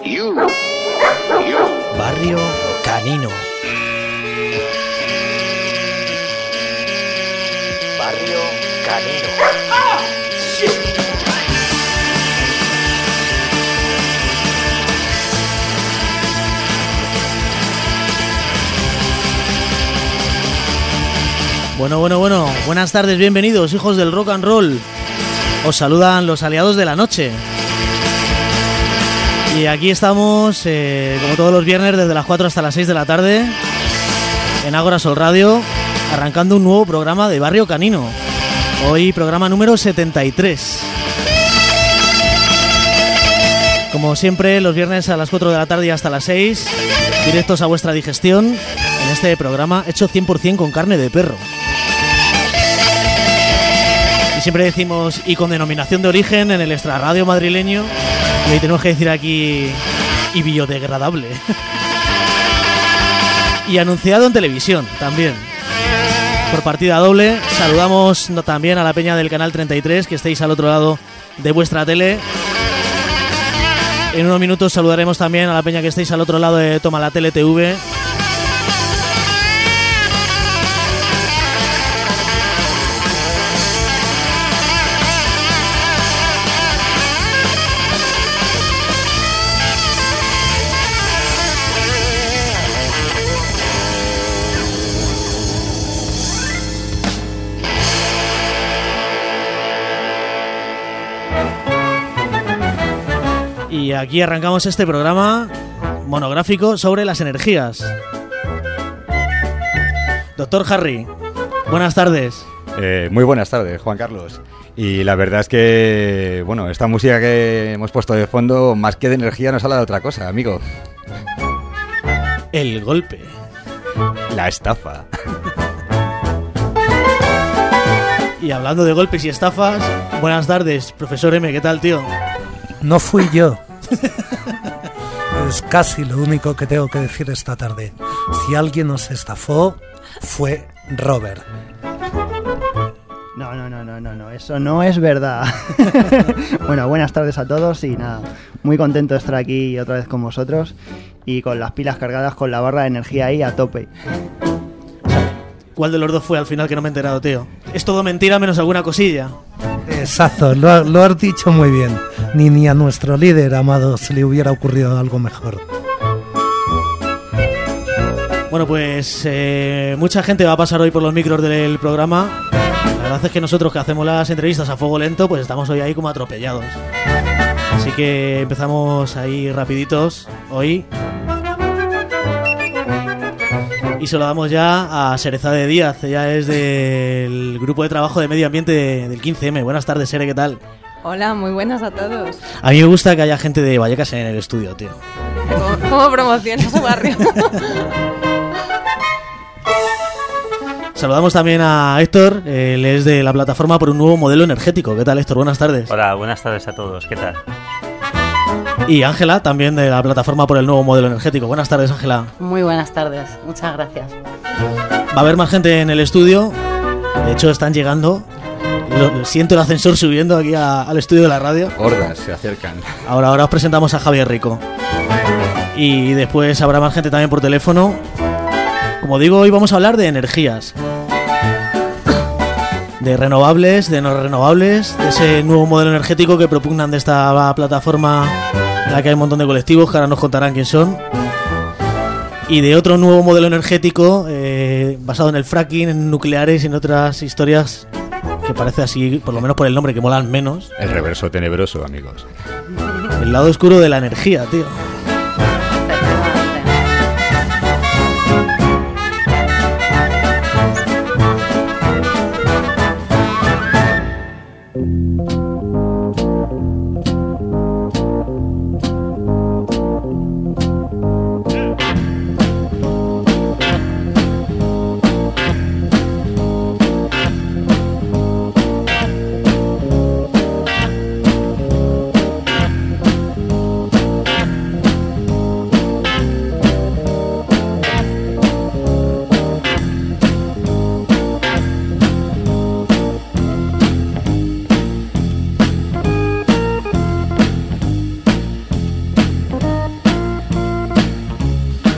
Barrio Canino. Barrio Canino. Bueno, buenas tardes, bienvenidos, hijos del rock and roll. Os saludan los aliados de la noche. Y aquí estamos, como todos los viernes, desde las 4 hasta las 6 de la tarde, en Ágora Sol Radio, arrancando un nuevo programa de Barrio Canino. Hoy programa número 73. Como siempre, los viernes a las 4 de la tarde y hasta las 6, directos a vuestra digestión, en este programa hecho 100% con carne de perro. Y siempre decimos, y con denominación de origen en el extrarradio madrileño, y hoy tenemos que decir aquí, y biodegradable. Y anunciado en televisión también, por partida doble. Saludamos también a la peña del canal 33, que estéis al otro lado de vuestra tele. En unos minutos saludaremos también a la peña que estéis al otro lado de Toma la Tele TV. Y aquí arrancamos este programa monográfico sobre las energías. Doctor Harry, buenas tardes. Muy buenas tardes, Juan Carlos. Y la verdad es que, bueno, esta música que hemos puesto de fondo, más que de energía, nos habla de otra cosa, amigo. El golpe. La estafa. Y hablando de golpes y estafas, buenas tardes, profesor M, ¿qué tal, tío? No fui yo. Es casi lo único que tengo que decir esta tarde. Si alguien nos estafó, fue Robert. No, eso no es verdad. Bueno, buenas tardes a todos y nada, muy contento de estar aquí otra vez con vosotros y con las pilas cargadas, con la barra de energía ahí a tope. ¿Cuál de los dos fue al final, que no me he enterado, tío? Es todo mentira menos alguna cosilla. Exacto, lo has dicho muy bien. Ni a nuestro líder amado se le hubiera ocurrido algo mejor. Bueno, pues mucha gente va a pasar hoy por los micros del programa. La verdad es que nosotros, que hacemos las entrevistas a fuego lento, pues estamos hoy ahí como atropellados. Así que empezamos ahí rapiditos hoy. Y se lo damos ya a Serezade Díaz. Ella es del grupo de trabajo de medio ambiente del 15M. Buenas tardes, Sere, ¿qué tal? Hola, muy buenas a todos. A mí me gusta que haya gente de Vallecas en el estudio, tío. ¿Cómo promociona su barrio? Saludamos también a Héctor, él es de la plataforma por un nuevo modelo energético. ¿Qué tal, Héctor? Buenas tardes. Hola, buenas tardes a todos. ¿Qué tal? Y Ángela, también de la plataforma por el nuevo modelo energético. Buenas tardes, Ángela. Muy buenas tardes, muchas gracias. Va a haber más gente en el estudio. De hecho, están llegando. Siento el ascensor subiendo aquí al estudio de la radio. Hordas se acercan. Ahora os presentamos a Javier Rico. Y después habrá más gente también por teléfono. Como digo, hoy vamos a hablar de energías. De renovables, de no renovables, de ese nuevo modelo energético que propugnan de esta plataforma en la que hay un montón de colectivos que ahora nos contarán quién son. Y de otro nuevo modelo energético basado en el fracking, en nucleares y en otras historias que parece así, por lo menos por el nombre, que molan menos. El reverso tenebroso, amigos. El lado oscuro de la energía, tío.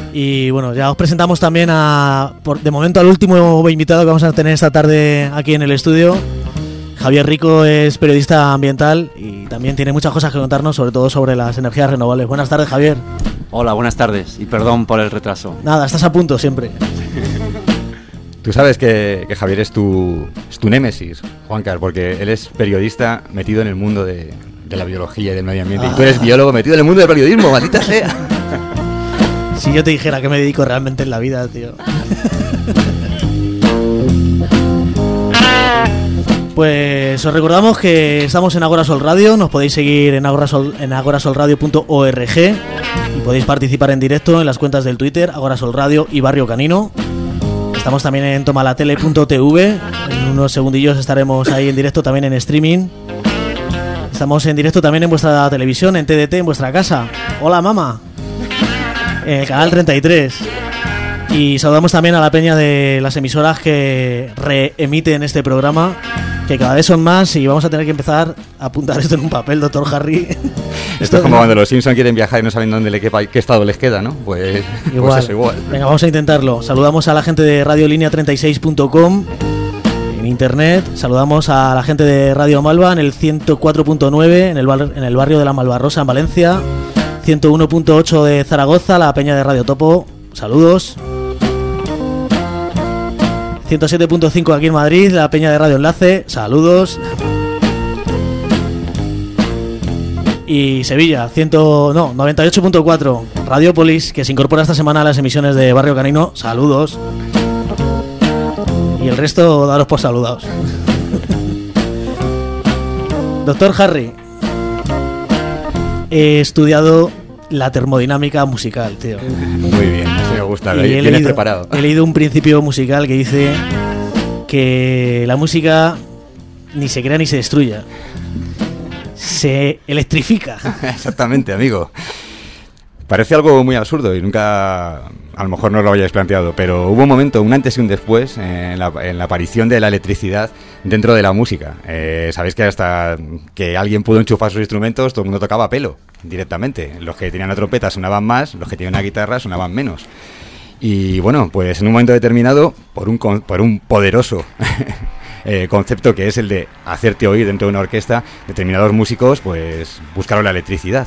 Y bueno, ya os presentamos también de momento al último invitado que vamos a tener esta tarde aquí en el estudio. Javier Rico es periodista ambiental y también tiene muchas cosas que contarnos, sobre todo sobre las energías renovables. Buenas tardes, Javier. Hola, buenas tardes y perdón por el retraso. Nada, estás a punto siempre. Tú sabes que Javier es tu némesis, Juancar, porque él es periodista metido en el mundo de la biología y del medio ambiente. Y tú eres biólogo metido en el mundo del periodismo, maldita sea. Si yo te dijera que me dedico realmente en la vida, tío. Pues os recordamos que estamos en Agora Sol Radio, nos podéis seguir en agorasolradio.org y podéis participar en directo en las cuentas del Twitter, Agora Sol Radio y Barrio Canino. Estamos también en tomalatele.tv, en unos segundillos estaremos ahí en directo también en streaming. Estamos en directo también en vuestra televisión, en TDT, en vuestra casa. Hola, mamá. En el canal 33. Y saludamos también a la peña de las emisoras que reemiten este programa, que cada vez son más y vamos a tener que empezar a apuntar esto en un papel, doctor Harry. Esto es como cuando los Simpson quieren viajar y no saben dónde qué estado les queda, ¿no? Pues eso igual. Venga, vamos a intentarlo. Saludamos a la gente de radiolinea36.com en internet. Saludamos a la gente de Radio Malva en el 104.9 en el barrio de la Malvarrosa en Valencia, 101.8 de Zaragoza, la peña de Radio Topo. Saludos. 107.5 aquí en Madrid, la peña de Radio Enlace, saludos. Y Sevilla, 98.4, Radiopolis, que se incorpora esta semana a las emisiones de Barrio Canino, saludos. Y el resto, daros por saludados. Doctor Harry, he estudiado la termodinámica musical, tío. Muy bien, así me gusta, vienes preparado. He leído un principio musical que dice que la música ni se crea ni se destruye, se electrifica. Exactamente, amigo. Parece algo muy absurdo y nunca, a lo mejor no lo hayáis planteado, pero hubo un momento, un antes y un después en la aparición de la electricidad dentro de la música. Sabéis que hasta que alguien pudo enchufar sus instrumentos, todo el mundo tocaba a pelo directamente. Los que tenían la trompeta sonaban más, los que tenían una guitarra sonaban menos. Y bueno, pues en un momento determinado, por un poderoso concepto que es el de hacerte oír dentro de una orquesta, determinados músicos pues buscaron la electricidad.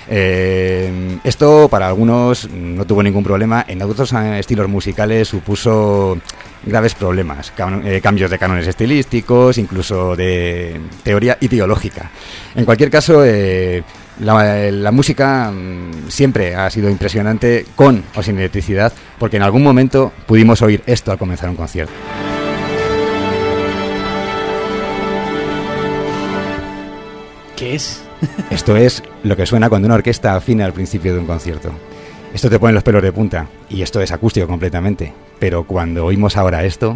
Esto para algunos no tuvo ningún problema, en otros estilos musicales supuso graves problemas, cambios de cánones estilísticos, incluso de teoría ideológica. En cualquier caso, la música siempre ha sido impresionante, con o sin electricidad, porque en algún momento pudimos oír esto al comenzar un concierto. ¿Qué es? Esto es lo que suena cuando una orquesta afina al principio de un concierto. Esto te pone los pelos de punta, y esto es acústico completamente. Pero cuando oímos ahora esto...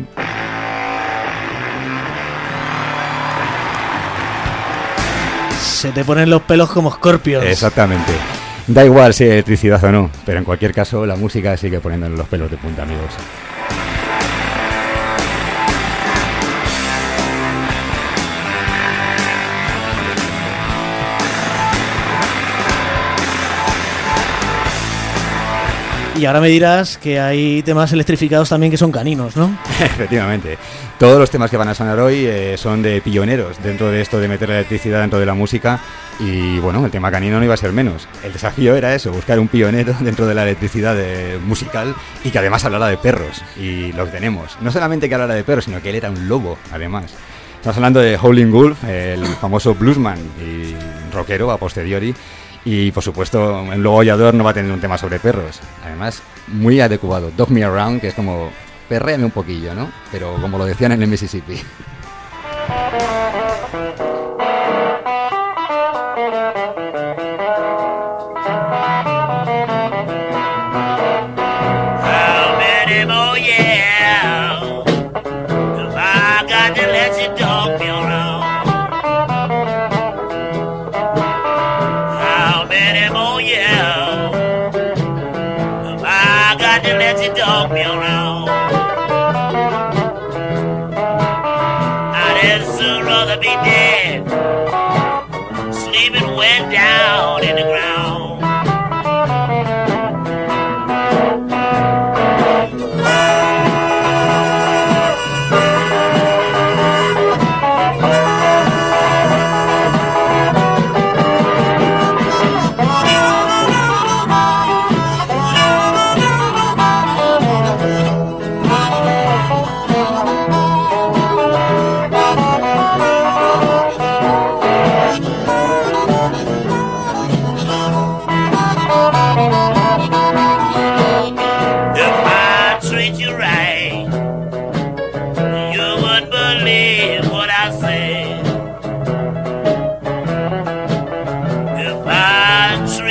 se te ponen los pelos como escorpios. Exactamente. Da igual si hay electricidad o no, pero en cualquier caso la música sigue poniendo los pelos de punta, amigos. Y ahora me dirás que hay temas electrificados también que son caninos, ¿no? Efectivamente. Todos los temas que van a sonar hoy son de pioneros dentro de esto de meter la electricidad dentro de la música. Y bueno, el tema canino no iba a ser menos. El desafío era eso, buscar un pionero dentro de la electricidad musical y que además hablara de perros. Y lo tenemos. No solamente que hablara de perros, sino que él era un lobo, además. Estamos hablando de Howlin' Wolf, el famoso bluesman y rockero a posteriori. Y por supuesto, el lobo aullador no va a tener un tema sobre perros. Además, muy adecuado. Dog Me Around, que es como perréame un poquillo, ¿no? Pero como lo decían en el Mississippi.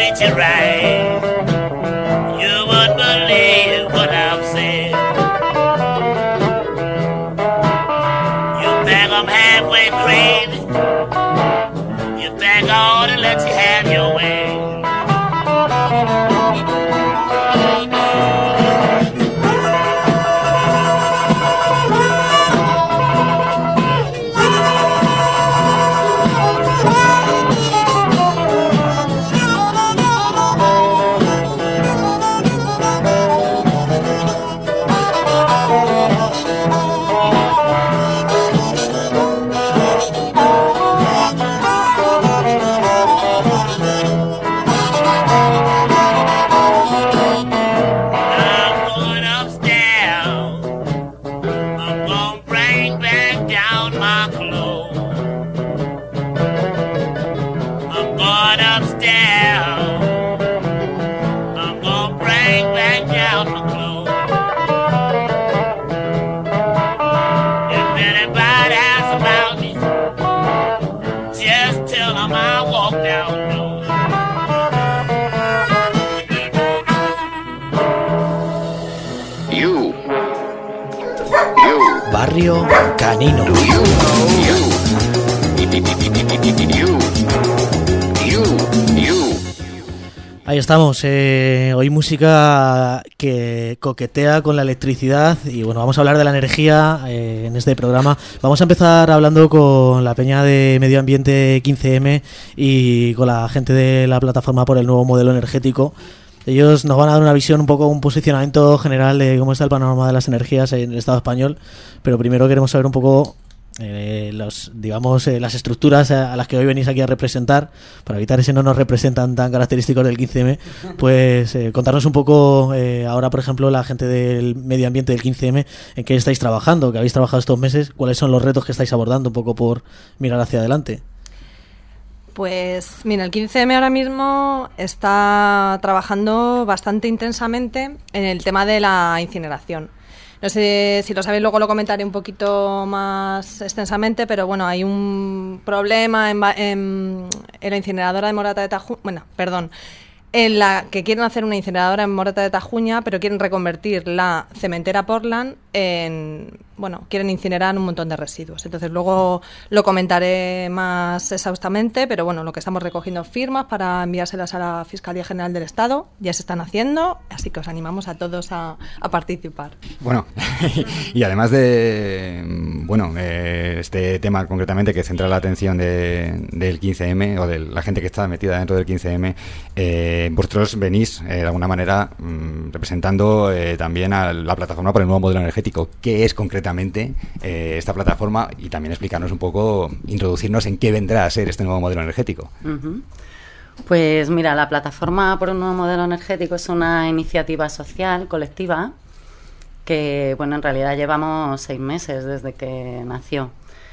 treat you right, you wouldn't believe what I've said. You think I'm halfway crazy, you think I ought to let you have your way. Barrio Canino. Ahí estamos, hoy música que coquetea con la electricidad y bueno, vamos a hablar de la energía en este programa. Vamos a empezar hablando con la peña de Medio Ambiente 15M y con la gente de la plataforma por el nuevo modelo energético. Ellos nos van a dar una visión, un poco un posicionamiento general de cómo está el panorama de las energías en el Estado español, pero primero queremos saber un poco las estructuras a las que hoy venís aquí a representar, para evitar ese no nos representan tan característicos del 15M, pues contarnos un poco ahora, por ejemplo, la gente del medio ambiente del 15M, en qué estáis trabajando, que habéis trabajado estos meses, cuáles son los retos que estáis abordando, un poco por mirar hacia adelante. Pues mira, el 15M ahora mismo está trabajando bastante intensamente en el tema de la incineración. No sé si lo sabéis, luego lo comentaré un poquito más extensamente, pero bueno, hay un problema en la incineradora de Morata de Tajuña, en la que quieren hacer una incineradora en Morata de Tajuña, pero quieren reconvertir la cementera Portland quieren incinerar un montón de residuos. Entonces luego lo comentaré más exhaustivamente, pero bueno, lo que estamos recogiendo firmas para enviárselas a la Fiscalía General del Estado, ya se están haciendo, así que os animamos a todos a participar. Bueno, y además de este tema concretamente que centra la atención del 15M o de la gente que está metida dentro del 15M, vosotros venís de alguna manera representando también a la plataforma por el nuevo modelo energético. ¿Qué es concretamente esta plataforma? Y también explicarnos un poco, introducirnos en qué vendrá a ser este nuevo modelo energético. Uh-huh. Pues mira, la plataforma por un nuevo modelo energético es una iniciativa social, colectiva, que en realidad llevamos 6 meses desde que nació.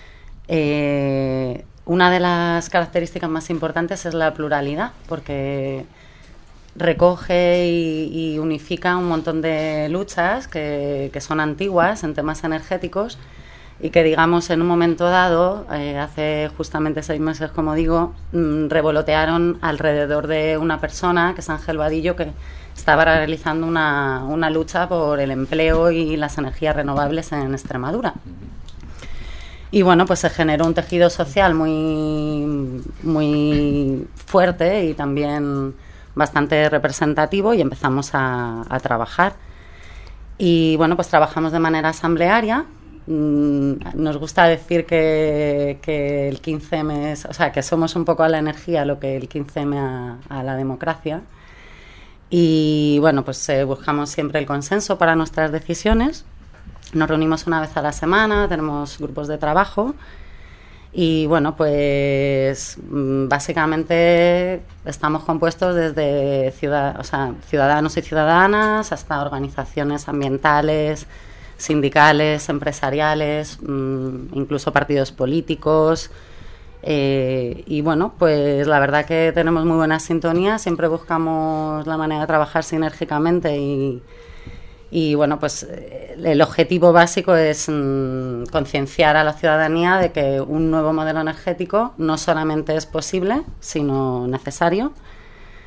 Una de las características más importantes es la pluralidad, porque recoge y unifica un montón de luchas que son antiguas en temas energéticos y que, digamos, en un momento dado, hace justamente 6 meses, como digo, revolotearon alrededor de una persona, que es Ángel Vadillo, que estaba realizando una lucha por el empleo y las energías renovables en Extremadura. Y bueno, pues se generó un tejido social muy, muy fuerte y también bastante representativo, y empezamos a trabajar. Y bueno, pues trabajamos de manera asamblearia. Nos gusta decir que el 15M es, o sea, que somos un poco a la energía lo que el 15M a la democracia. Y bueno, pues buscamos siempre el consenso para nuestras decisiones. Nos reunimos una vez a la semana, tenemos grupos de trabajo. Y bueno, pues básicamente estamos compuestos desde ciudadanos y ciudadanas hasta organizaciones ambientales, sindicales, empresariales, incluso partidos políticos. Y bueno, pues la verdad que tenemos muy buena sintonía, siempre buscamos la manera de trabajar sinérgicamente y bueno, pues el objetivo básico es concienciar a la ciudadanía de que un nuevo modelo energético no solamente es posible, sino necesario.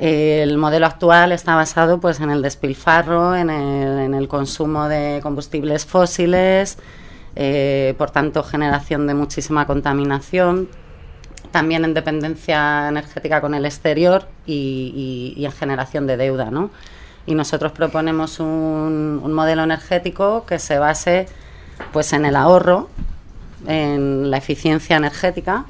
El modelo actual está basado pues en el despilfarro, en el consumo de combustibles fósiles, por tanto generación de muchísima contaminación, también en dependencia energética con el exterior y en generación de deuda, ¿no? Y nosotros proponemos un modelo energético que se base pues en el ahorro, en la eficiencia energética,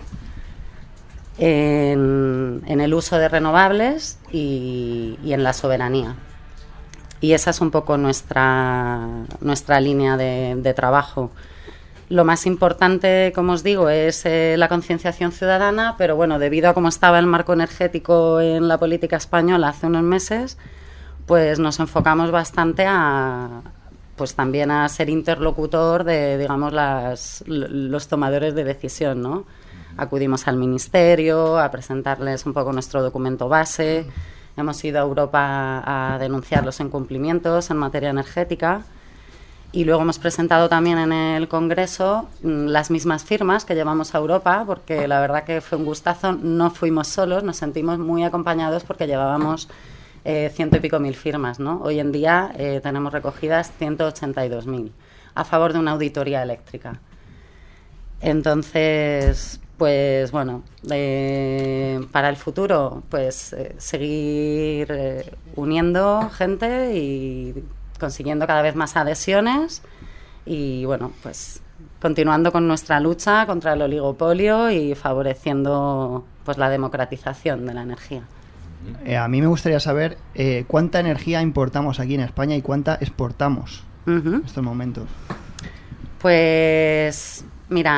en el uso de renovables y en la soberanía. Y esa es un poco nuestra línea de trabajo. Lo más importante, como os digo, es la concienciación ciudadana, pero bueno, debido a cómo estaba el marco energético en la política española hace unos meses, pues nos enfocamos bastante pues también a ser interlocutor de, digamos, los tomadores de decisión, ¿no? Acudimos al Ministerio a presentarles un poco nuestro documento base, hemos ido a Europa a denunciar los incumplimientos en materia energética y luego hemos presentado también en el Congreso las mismas firmas que llevamos a Europa, porque la verdad que fue un gustazo, no fuimos solos, nos sentimos muy acompañados porque llevábamos 100 y pico mil firmas, ¿no? Hoy en día tenemos recogidas 182.000 a favor de una auditoría eléctrica. Entonces, pues bueno, para el futuro, pues seguir uniendo gente y consiguiendo cada vez más adhesiones y bueno, pues continuando con nuestra lucha contra el oligopolio y favoreciendo pues la democratización de la energía. A mí me gustaría saber cuánta energía importamos aquí en España y cuánta exportamos en estos momentos. Pues mira,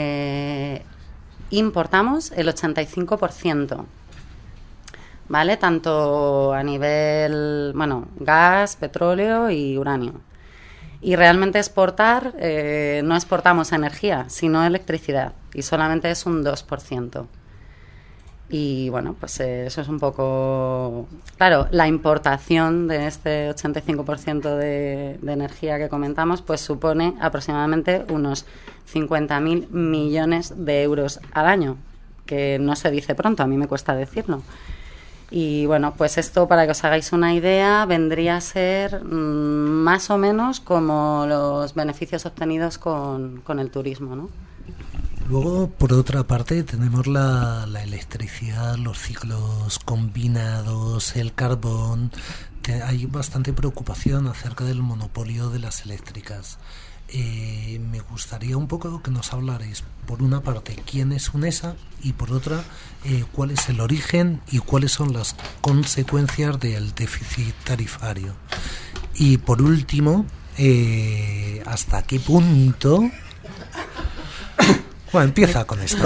importamos el 85%, ¿vale? Tanto a nivel, bueno, gas, petróleo y uranio. Y realmente exportar, no exportamos energía, sino electricidad, y solamente es un 2%. Y bueno, pues eso es un poco... Claro, la importación de este 85% de energía que comentamos, pues supone aproximadamente unos 50.000 millones de euros al año, que no se dice pronto, a mí me cuesta decirlo. Y bueno, pues esto, para que os hagáis una idea, vendría a ser más o menos como los beneficios obtenidos con el turismo, ¿no? Luego, por otra parte, tenemos la electricidad, los ciclos combinados, el carbón. Hay bastante preocupación acerca del monopolio de las eléctricas. Me gustaría un poco que nos hablarais, por una parte, quién es UNESA y por otra, cuál es el origen y cuáles son las consecuencias del déficit tarifario. Y por último, ¿hasta qué punto... Bueno, empieza con esto.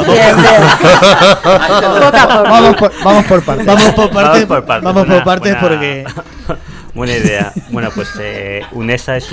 Vamos por partes. Vamos por partes porque... Buena idea. Bueno, pues UNESA es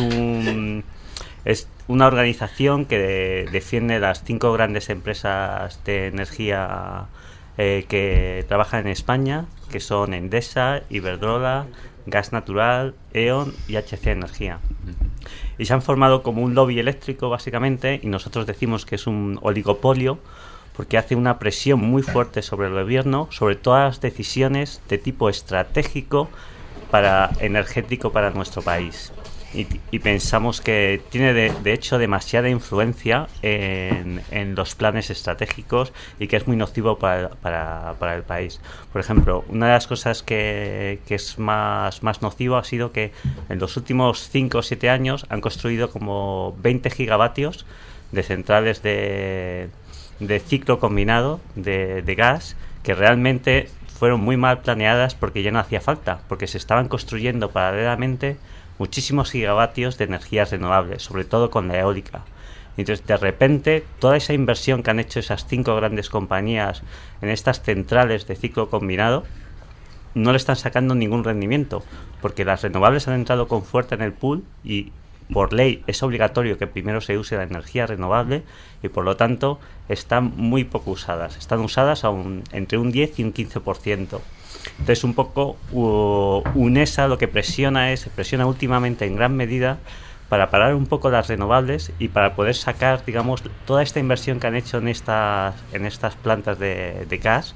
una organización que defiende las 5 grandes empresas de energía que trabajan en España, que son Endesa, Iberdrola, Gas Natural, E.ON y HC Energía. Y se han formado como un lobby eléctrico, básicamente, y nosotros decimos que es un oligopolio porque hace una presión muy fuerte sobre el gobierno, sobre todas las decisiones de tipo estratégico energético para nuestro país. Y pensamos que tiene de hecho demasiada influencia en los planes estratégicos y que es muy nocivo para el país. Por ejemplo, una de las cosas que es más nocivo ha sido que en los últimos 5 o 7 años han construido como 20 gigavatios de centrales de ciclo combinado de gas que realmente fueron muy mal planeadas porque ya no hacía falta, porque se estaban construyendo paralelamente muchísimos gigavatios de energías renovables, sobre todo con la eólica. Entonces, de repente, toda esa inversión que han hecho esas 5 grandes compañías en estas centrales de ciclo combinado no le están sacando ningún rendimiento, porque las renovables han entrado con fuerza en el pool y por ley es obligatorio que primero se use la energía renovable y por lo tanto están muy poco usadas. Están usadas entre un 10 y un 15%. Entonces, un poco UNESA lo que presiona últimamente en gran medida para parar un poco las renovables y para poder sacar, digamos, toda esta inversión que han hecho en estas plantas de gas,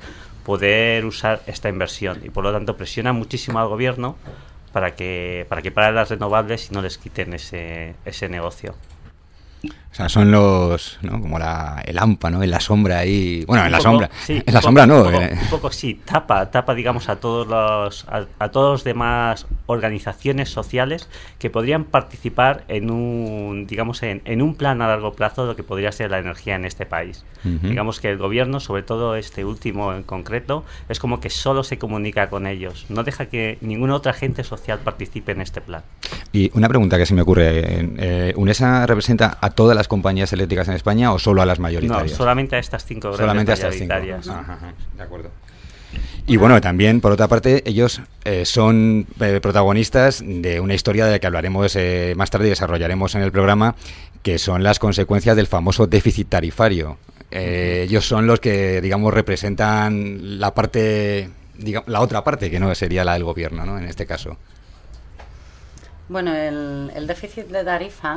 poder usar esta inversión, y por lo tanto presiona muchísimo al gobierno para que paren las renovables y no les quiten ese negocio. O sea, son los, ¿no? Como el AMPA, ¿no? En la sombra ahí. Bueno, en la Poco, sombra. Sí, en la sombra no. Un poco sí, tapa, digamos, a todos los demás organizaciones sociales que podrían participar en un, digamos, en un plan a largo plazo de lo que podría ser la energía en este país. Digamos que el gobierno, sobre todo este último en concreto, es como que solo se comunica con ellos, no deja que ninguna otra agente social participe en este plan. Y una pregunta que se me ocurre, ¿UNESA representa a todas las compañías eléctricas en España o solo a las mayoritarias? No, solamente a estas 5 grandes mayoritarias. Ajá, de acuerdo. Y bueno, también, por otra parte, ellos son protagonistas de una historia de la que hablaremos más tarde y desarrollaremos en el programa, que son las consecuencias del famoso déficit tarifario. Ellos son los que, digamos, representan la parte, la otra parte, que no sería la del gobierno, ¿no? En este caso. Bueno, el déficit de tarifa,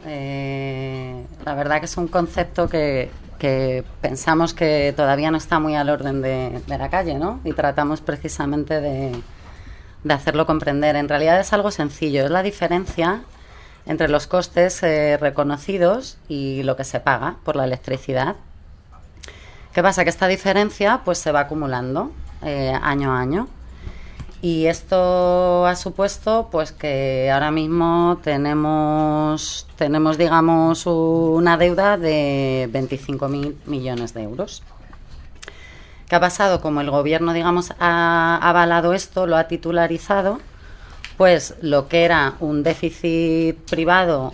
la verdad que es un concepto que pensamos que todavía no está muy al orden de la calle, ¿no? Y tratamos precisamente de hacerlo comprender. En realidad es algo sencillo, es la diferencia entre los costes reconocidos y lo que se paga por la electricidad. ¿Qué pasa? Que esta diferencia pues se va acumulando año a año. Y esto ha supuesto pues que ahora mismo tenemos digamos una deuda de 25.000 millones de euros. ¿Qué ha pasado? Como el gobierno, digamos, ha avalado esto, lo ha titularizado, pues lo que era un déficit privado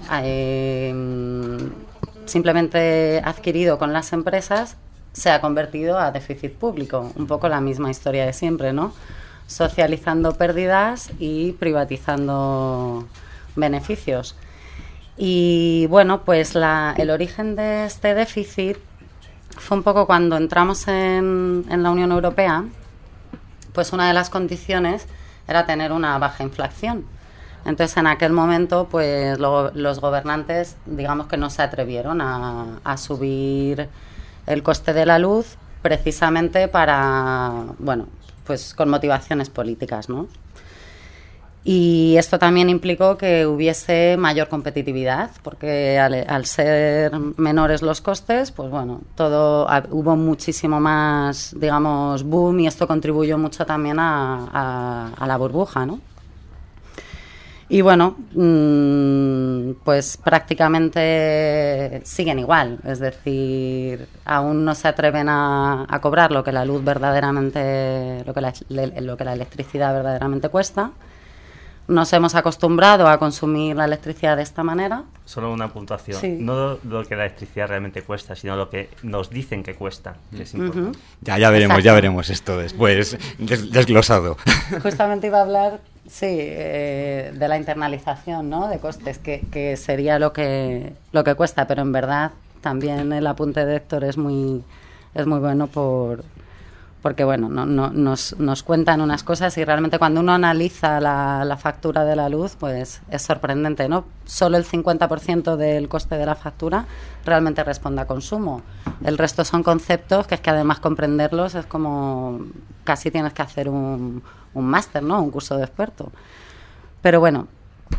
simplemente adquirido con las empresas se ha convertido a déficit público. Un poco la misma historia de siempre, ¿no? Socializando pérdidas y privatizando beneficios. Y bueno, pues el origen de este déficit fue un poco cuando entramos en la Unión Europea, pues una de las condiciones era tener una baja inflación. Entonces en aquel momento pues los gobernantes, digamos que no se atrevieron a subir el coste de la luz, precisamente para, bueno, pues con motivaciones políticas, ¿no? Y esto también implicó que hubiese mayor competitividad, porque al ser menores los costes, pues bueno, hubo muchísimo más, digamos, boom, y esto contribuyó mucho también a la burbuja, ¿no? Y bueno, pues prácticamente siguen igual, es decir, aún no se atreven a cobrar lo que la luz verdaderamente, lo que la electricidad verdaderamente cuesta. Nos hemos acostumbrado a consumir la electricidad de esta manera. Solo una puntuación, sí. No lo que la electricidad realmente cuesta, sino lo que nos dicen que cuesta, que es importante. Ya veremos esto después desglosado. Justamente iba a hablar, sí, de la internalización, ¿no? De costes, que sería lo que cuesta, pero en verdad también el apunte de Héctor es muy bueno porque bueno, nos cuentan unas cosas y realmente cuando uno analiza la factura de la luz, pues es sorprendente, ¿no? Solo el 50% del coste de la factura realmente responde a consumo. El resto son conceptos que es que además comprenderlos es como casi tienes que hacer un máster, ¿no? Un curso de experto. Pero bueno,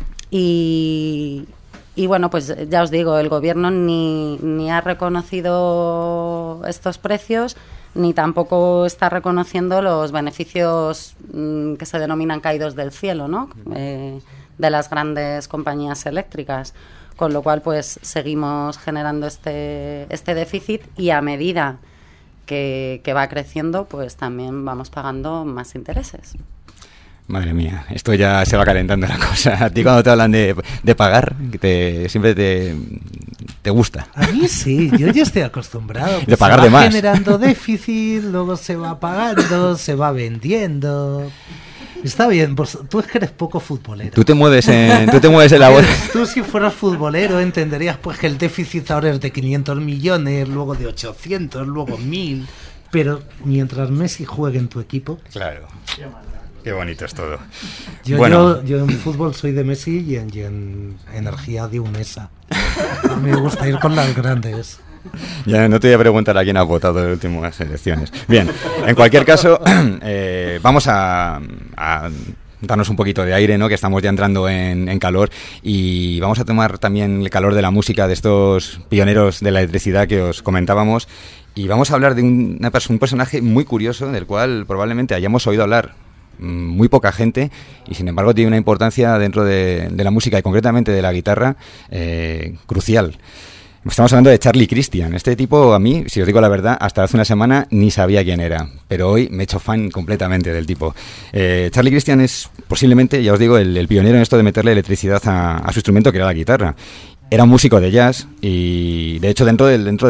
y bueno, pues ya os digo, el gobierno ni ha reconocido estos precios, ni tampoco está reconociendo los beneficios que se denominan caídos del cielo, ¿no? De las grandes compañías eléctricas, con lo cual pues seguimos generando este déficit, y a medida que va creciendo pues también vamos pagando más intereses. Madre mía, esto ya se va calentando la cosa. A ti cuando te hablan de pagar, siempre te gusta. A mí sí, yo ya estoy acostumbrado. De pagar de más. Se va generando déficit, luego se va pagando, se va vendiendo. Está bien, pues tú es que eres poco futbolero. Tú te mueves en la bolsa. Tú si fueras futbolero entenderías pues que el déficit ahora es de 500 millones, luego de 800, luego 1000. Pero mientras Messi juegue en tu equipo... Claro. Qué bonito es todo. Yo en fútbol soy de Messi y en energía de UNESA. Me gusta ir con las grandes. Ya no te voy a preguntar a quién ha votado en las últimas elecciones. Bien, en cualquier caso, vamos a darnos un poquito de aire, ¿no? Que estamos ya entrando en calor, y vamos a tomar también el calor de la música de estos pioneros de la electricidad que os comentábamos, y vamos a hablar de un personaje muy curioso del cual probablemente hayamos oído hablar muy poca gente, y sin embargo tiene una importancia dentro de la música y concretamente de la guitarra crucial. Estamos hablando de Charlie Christian. Este tipo, a mí, si os digo la verdad, hasta hace una semana ni sabía quién era, pero hoy me he hecho fan completamente del tipo. Charlie Christian es posiblemente, ya os digo, el pionero en esto de meterle electricidad a su instrumento, que era la guitarra. Era un músico de jazz, y de hecho dentro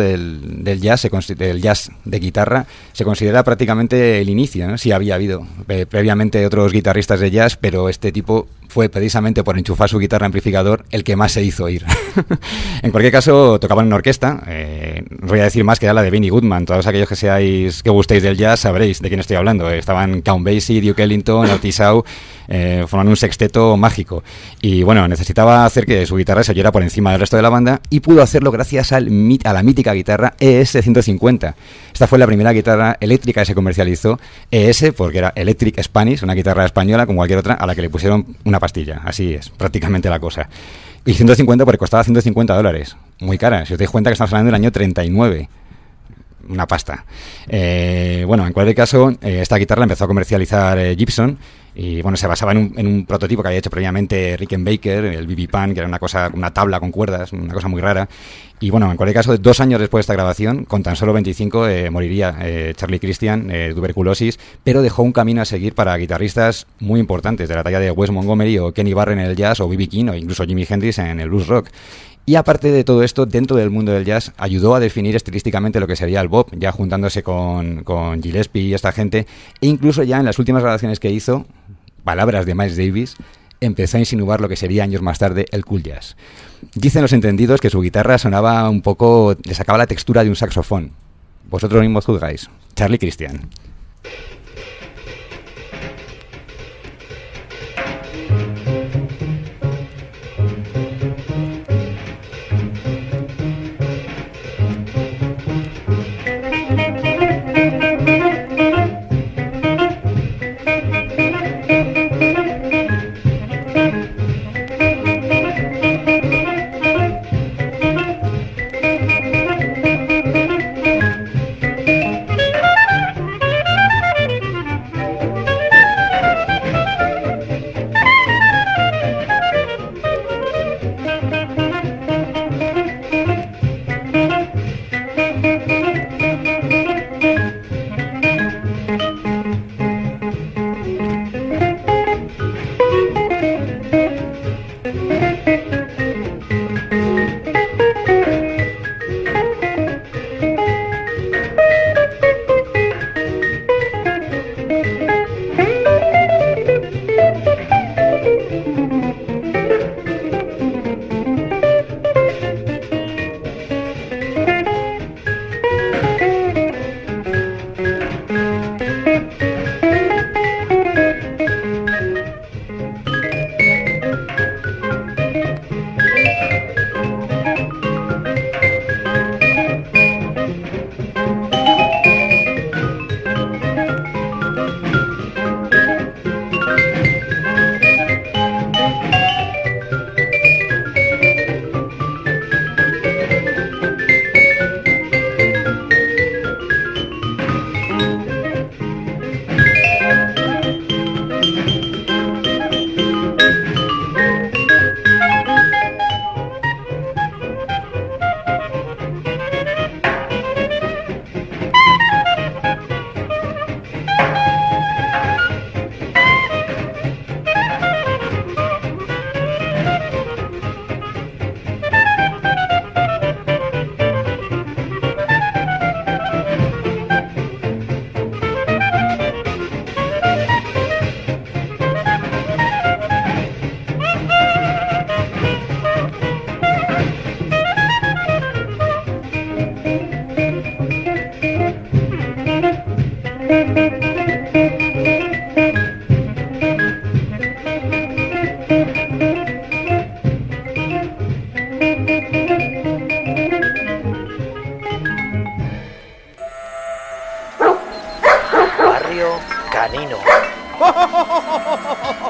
del jazz, del jazz de guitarra, se considera prácticamente el inicio, ¿no? Sí había habido previamente otros guitarristas de jazz, pero este tipo fue precisamente por enchufar su guitarra amplificador el que más se hizo oír. En cualquier caso, tocaban en una orquesta, os voy a decir más que era la de Benny Goodman. Todos aquellos que gustéis del jazz sabréis de quién estoy hablando. Estaban Count Basie, Duke Ellington, Otis Howe, forman un sexteto mágico, y bueno, necesitaba hacer que su guitarra se oyera por encima del resto de la banda, y pudo hacerlo gracias a la mítica guitarra ES-150. Esta fue la primera guitarra eléctrica que se comercializó, ES porque era Electric Spanish, una guitarra española como cualquier otra, a la que le pusieron una pastilla. Así es prácticamente la cosa. Y 150 porque costaba $150, muy cara, si os dais cuenta que estamos hablando del año 39. Una pasta. Bueno, en cualquier caso, esta guitarra la empezó a comercializar Gibson, y bueno, se basaba en un prototipo que había hecho previamente Rickenbacker, el BB Pan, que era una tabla con cuerdas, una cosa muy rara. Y bueno, en cualquier caso, 2 años después de esta grabación, con tan solo 25, moriría Charlie Christian de tuberculosis, pero dejó un camino a seguir para guitarristas muy importantes de la talla de Wes Montgomery o Kenny Barron en el jazz, o B.B. King o incluso Jimi Hendrix en el blues rock. Y aparte de todo esto, dentro del mundo del jazz, ayudó a definir estilísticamente lo que sería el bop, ya juntándose con Gillespie y esta gente, e incluso ya en las últimas grabaciones que hizo, palabras de Miles Davis, empezó a insinuar lo que sería años más tarde el cool jazz. Dicen los entendidos que su guitarra sonaba un poco, le sacaba la textura de un saxofón. Vosotros mismos juzgáis. Charlie Christian.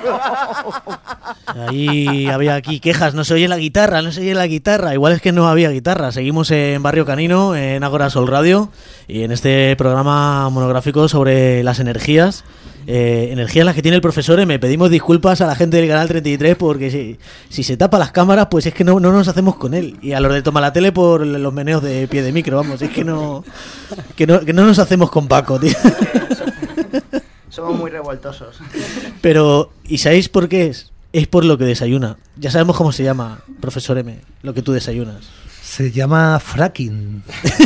Ahí había aquí quejas, no se oye la guitarra, no se oye la guitarra. Igual es que no había guitarra. Seguimos en Barrio Canino, en Ágora Sol Radio, y en este programa monográfico sobre las energías. Energías las que tiene el profesor M. Pedimos disculpas a la gente del Canal 33 porque si se tapa las cámaras, pues es que no nos hacemos con él. Y a los de Toma la Tele por los meneos de pie de micro, vamos, es que no nos hacemos con Paco, tío. Somos muy revoltosos. Pero, ¿y sabéis por qué es? Es por lo que desayuna. Ya sabemos cómo se llama, profesor M, lo que tú desayunas. Se llama fracking.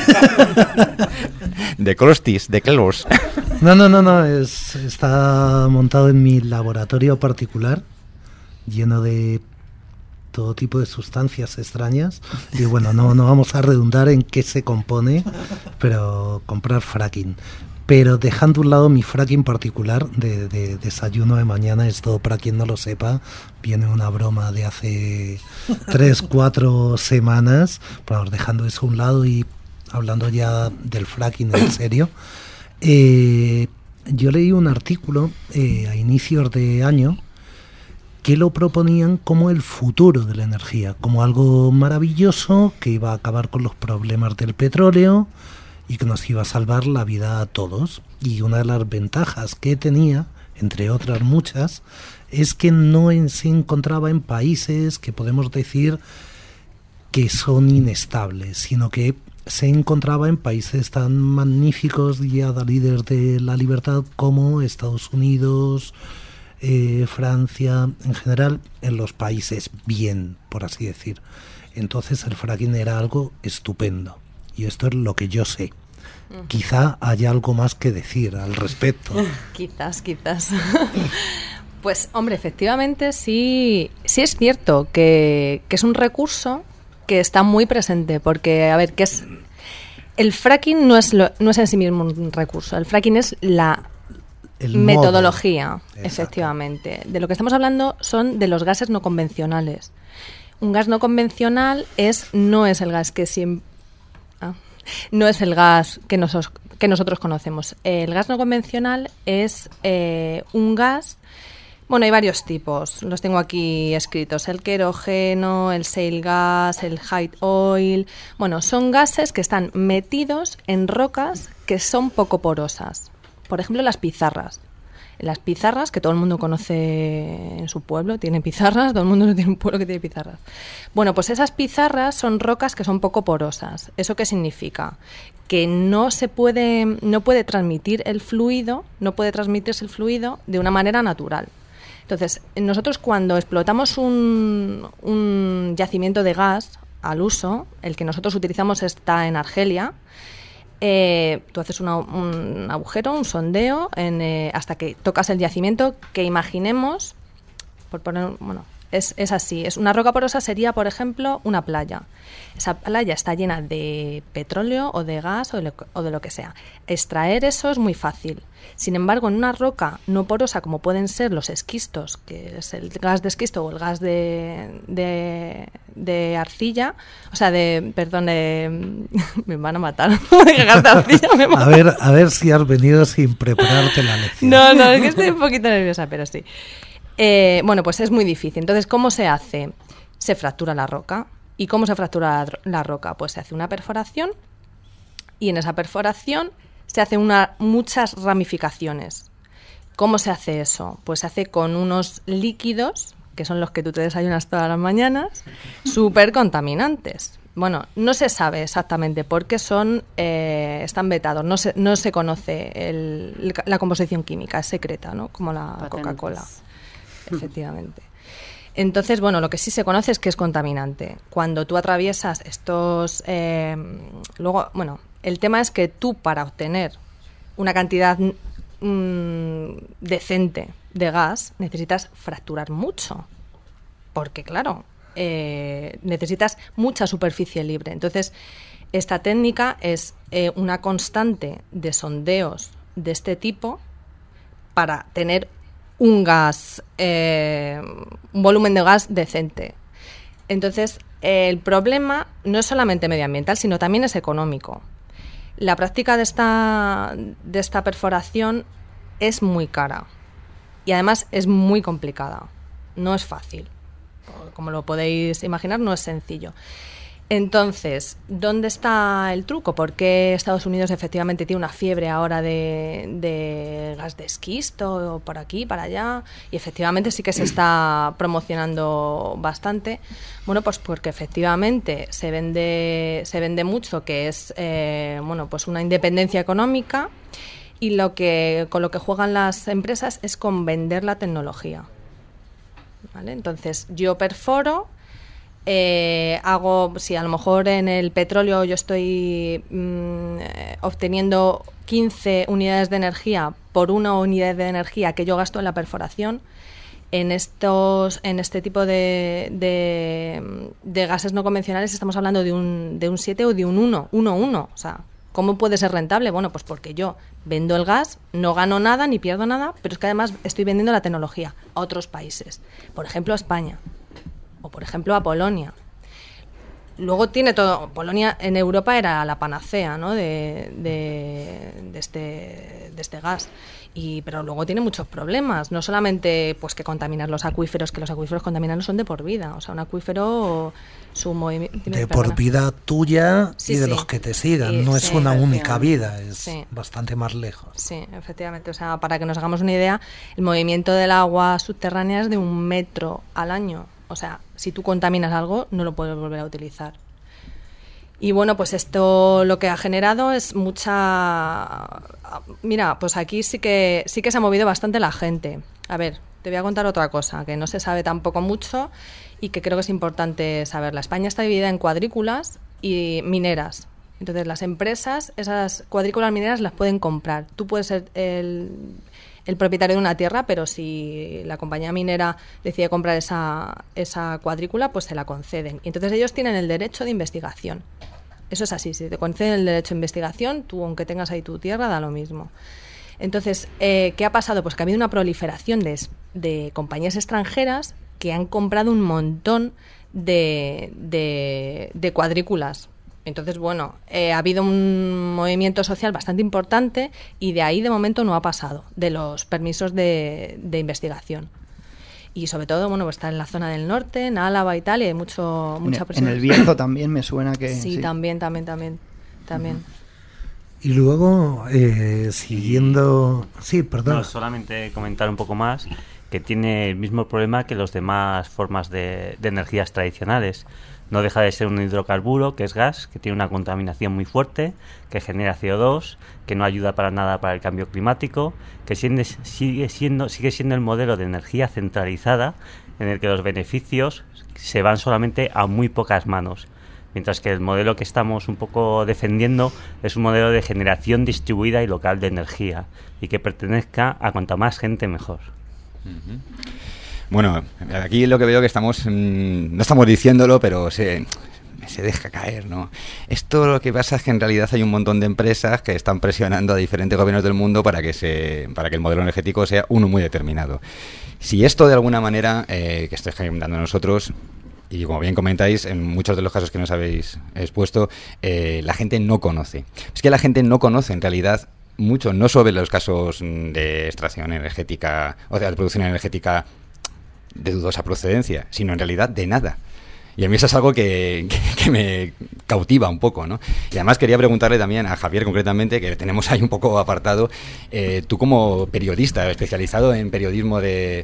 De Crostis, de Clelos. No, está montado en mi laboratorio particular, lleno de todo tipo de sustancias extrañas. Y bueno, no vamos a redundar en qué se compone, pero comprar fracking. Pero dejando a un lado mi fracking particular de desayuno de mañana, esto para quien no lo sepa, viene una broma de hace 3-4 semanas, pero dejando eso a un lado y hablando ya del fracking en serio. Yo leí un artículo a inicios de año que lo proponían como el futuro de la energía, como algo maravilloso que iba a acabar con los problemas del petróleo y que nos iba a salvar la vida a todos. Y una de las ventajas que tenía, entre otras muchas, es que no se encontraba en países que podemos decir que son inestables, sino que se encontraba en países tan magníficos y líderes de la libertad como Estados Unidos, Francia, en general, en los países bien, por así decir. Entonces el fracking era algo estupendo. Y esto es lo que yo sé. Quizá haya algo más que decir al respecto. Quizás. Pues, hombre, efectivamente sí es cierto que es un recurso que está muy presente, porque, a ver, ¿qué es? El fracking no es en sí mismo un recurso, el fracking es la metodología, efectivamente. De lo que estamos hablando son de los gases no convencionales. Un gas no convencional no es el gas que siempre... no es el gas que nosotros conocemos. El gas no convencional es un gas... Bueno, hay varios tipos, los tengo aquí escritos. El querógeno, el shale gas, el high oil... Bueno, son gases que están metidos en rocas que son poco porosas. Por ejemplo, las pizarras. Las pizarras, que todo el mundo conoce en su pueblo, tiene pizarras, todo el mundo tiene un pueblo que tiene pizarras. Bueno, pues esas pizarras son rocas que son poco porosas. ¿Eso qué significa? Que no puede transmitirse el fluido de una manera natural. Entonces, nosotros cuando explotamos un yacimiento de gas al uso, el que nosotros utilizamos está en Argelia, tú haces un agujero, un sondeo, hasta que tocas el yacimiento, que imaginemos, es así, es una roca porosa, sería, por ejemplo, una playa. Esa playa está llena de petróleo o de gas o de lo que sea. Extraer eso es muy fácil. Sin embargo, en una roca no porosa, como pueden ser los esquistos, que es el gas de esquisto o el gas de arcilla, o sea, me van a matar. Gas de arcilla me matan. A ver si has venido sin prepararte la lección. No, es que estoy un poquito nerviosa, pero sí. Bueno, pues es muy difícil. Entonces, ¿cómo se hace? Se fractura la roca. ¿Y cómo se fractura la roca? Pues se hace una perforación y en esa perforación se hacen muchas ramificaciones. ¿Cómo se hace eso? Pues se hace con unos líquidos, que son los que tú te desayunas todas las mañanas, súper contaminantes. Bueno, no se sabe exactamente por qué están vetados, no se conoce la composición química, es secreta, ¿no? Como la Coca-Cola. Efectivamente. Entonces, bueno, lo que sí se conoce es que es contaminante. Cuando tú atraviesas estos... luego, bueno, el tema es que tú, para obtener una cantidad decente de gas, necesitas fracturar mucho. Porque, claro, necesitas mucha superficie libre. Entonces, esta técnica es una constante de sondeos de este tipo para tener un volumen de gas decente. Entonces, el problema no es solamente medioambiental, sino también es económico. La práctica de esta perforación es muy cara. y además es muy complicada, no es fácil. Como lo podéis imaginar, no es sencillo. Entonces, ¿dónde está el truco? ¿Por qué Estados Unidos efectivamente tiene una fiebre ahora de gas de esquisto, por aquí, para allá? Y efectivamente sí que se está promocionando bastante. Bueno, pues porque efectivamente se vende mucho, que es pues una independencia económica, y con lo que juegan las empresas es con vender la tecnología. ¿Vale? Entonces, yo perforo. Si a lo mejor en el petróleo yo estoy obteniendo 15 unidades de energía por una unidad de energía que yo gasto en la perforación, en este tipo de gases no convencionales estamos hablando de un 7 o de un 1. O sea, ¿cómo puede ser rentable? Bueno, pues porque yo vendo el gas, no gano nada ni pierdo nada, pero es que además estoy vendiendo la tecnología a otros países, por ejemplo a España. O, por ejemplo, a Polonia. Luego tiene todo. Polonia en Europa era la panacea, ¿no? de este gas. Pero luego tiene muchos problemas. No solamente pues que contaminar los acuíferos, que los acuíferos contaminados son de por vida. O sea, un acuífero, su movimiento... De por vida tuya y de los que te sigan. No es una única vida, es bastante más lejos. Sí, efectivamente. O sea, para que nos hagamos una idea, el movimiento del agua subterránea es de 1 metro al año. O sea, si tú contaminas algo, no lo puedes volver a utilizar. Y bueno, pues esto lo que ha generado es mucha... Mira, pues aquí sí que se ha movido bastante la gente. A ver, te voy a contar otra cosa, que no se sabe tampoco mucho y que creo que es importante saberla. España está dividida en cuadrículas y mineras. Entonces, las empresas, esas cuadrículas mineras las pueden comprar. Tú puedes ser el propietario de una tierra, pero si la compañía minera decide comprar esa cuadrícula, pues se la conceden. Y entonces ellos tienen el derecho de investigación. Eso es así, si te conceden el derecho de investigación, tú aunque tengas ahí tu tierra, da lo mismo. Entonces, ¿qué ha pasado? Pues que ha habido una proliferación de compañías extranjeras que han comprado un montón de cuadrículas. Entonces, bueno, ha habido un movimiento social bastante importante y de ahí de momento no ha pasado, de los permisos de investigación. Y sobre todo, bueno, pues está en la zona del norte, en Álava y tal, y hay mucha presión. En el Bierzo también me suena que... Sí, también. Y luego, siguiendo... Sí, perdón. No, solamente comentar un poco más, que tiene el mismo problema que las demás formas de energías tradicionales. No deja de ser un hidrocarburo, que es gas, que tiene una contaminación muy fuerte, que genera CO2, que no ayuda para nada para el cambio climático, que sigue siendo el modelo de energía centralizada en el que los beneficios se van solamente a muy pocas manos. Mientras que el modelo que estamos un poco defendiendo es un modelo de generación distribuida y local de energía y que pertenezca a cuanta más gente mejor. Uh-huh. Bueno, aquí lo que veo que estamos, no estamos diciéndolo, pero se deja caer, ¿no? Esto lo que pasa es que en realidad hay un montón de empresas que están presionando a diferentes gobiernos del mundo para que el modelo energético sea uno muy determinado. Si esto de alguna manera, que estáis dando nosotros, y como bien comentáis, en muchos de los casos que nos habéis expuesto, la gente no conoce. Es que la gente no conoce en realidad mucho, no sobre los casos de extracción energética o de producción energética de dudosa procedencia, sino en realidad de nada. Y a mí eso es algo que me cautiva un poco, ¿no? Y además quería preguntarle también a Javier concretamente, que tenemos ahí un poco apartado, tú como periodista especializado en periodismo de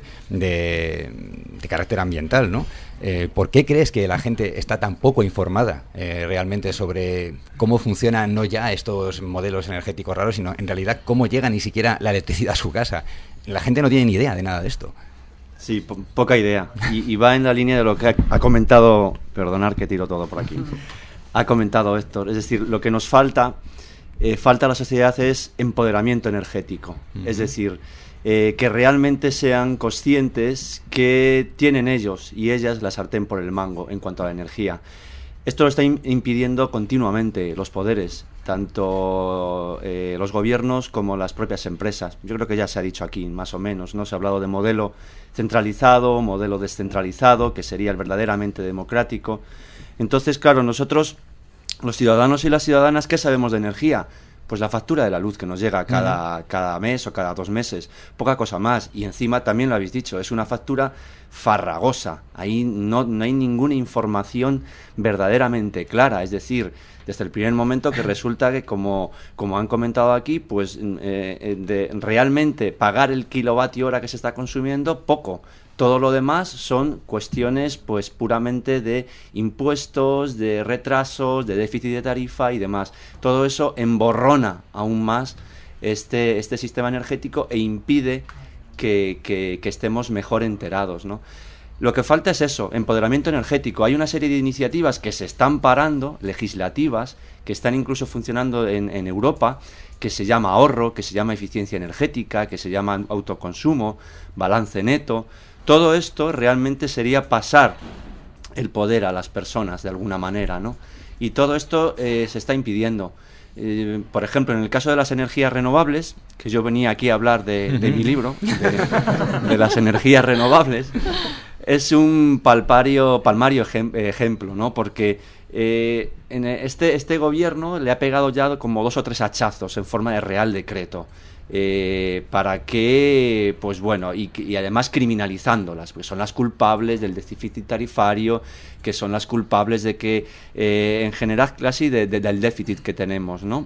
carácter ambiental, ¿no? ¿Por qué crees que la gente está tan poco informada realmente sobre cómo funcionan no ya estos modelos energéticos raros, sino en realidad cómo llega ni siquiera la electricidad a su casa? La gente no tiene ni idea de nada de esto. Sí, poca idea. Y va en la línea de lo que ha comentado, perdonad que tiro todo por aquí, ha comentado Héctor. Es decir, lo que nos falta a la sociedad es empoderamiento energético. Es decir, que realmente sean conscientes que tienen ellos y ellas la sartén por el mango en cuanto a la energía. Esto lo está impidiendo continuamente los poderes, tanto los gobiernos como las propias empresas. Yo creo que ya se ha dicho aquí, más o menos, ¿no? Se ha hablado de modelo centralizado, modelo descentralizado, que sería el verdaderamente democrático. Entonces, claro, nosotros, los ciudadanos y las ciudadanas, ¿qué sabemos de energía? pues la factura de la luz que nos llega cada mes o cada 2 meses, poca cosa más. Y encima, también lo habéis dicho, es una factura farragosa. Ahí no hay ninguna información verdaderamente clara. Es decir, desde el primer momento que resulta que, como han comentado aquí, pues realmente pagar el kilovatio hora que se está consumiendo, poco. Todo lo demás son cuestiones pues puramente de impuestos, de retrasos, de déficit de tarifa y demás. Todo eso emborrona aún más este sistema energético e impide que estemos mejor enterados, ¿no? Lo que falta es eso, empoderamiento energético. Hay una serie de iniciativas que se están parando, legislativas, que están incluso funcionando en Europa, que se llama ahorro, que se llama eficiencia energética, que se llama autoconsumo, balance neto. Todo esto realmente sería pasar el poder a las personas de alguna manera, ¿no? Y todo esto se está impidiendo. Por ejemplo, en el caso de las energías renovables, que yo venía aquí a hablar de mi libro, de las energías renovables, es un palmario ejemplo, ¿no? Porque en este gobierno le ha pegado ya como 2 o 3 hachazos en forma de Real Decreto. Para que, pues bueno, y además criminalizándolas, porque son las culpables del déficit tarifario, que son las culpables de que, en general, casi del déficit que tenemos, ¿no?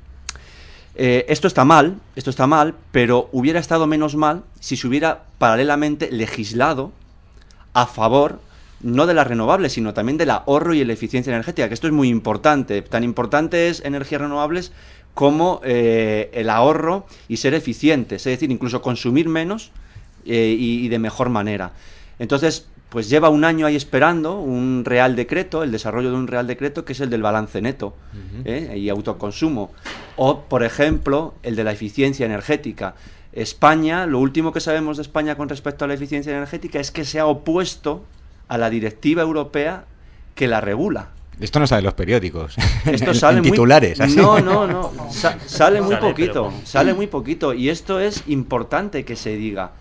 Esto está mal, pero hubiera estado menos mal si se hubiera paralelamente legislado a favor no de las renovables, sino también del ahorro y la eficiencia energética, que esto es muy importante. Tan importante es energías renovables como el ahorro y ser eficientes, es decir, incluso consumir menos y de mejor manera. Entonces, pues lleva un año ahí esperando un Real Decreto, el desarrollo de un Real Decreto, que es el del balance neto y autoconsumo. O, por ejemplo, el de la eficiencia energética. España, lo último que sabemos de España con respecto a la eficiencia energética es que se ha opuesto a la directiva europea que la regula. Esto no sale en los periódicos. Esto sale en titulares. Muy... Así. No. Sale muy poquito. Sale muy poquito. Y esto es importante que se diga.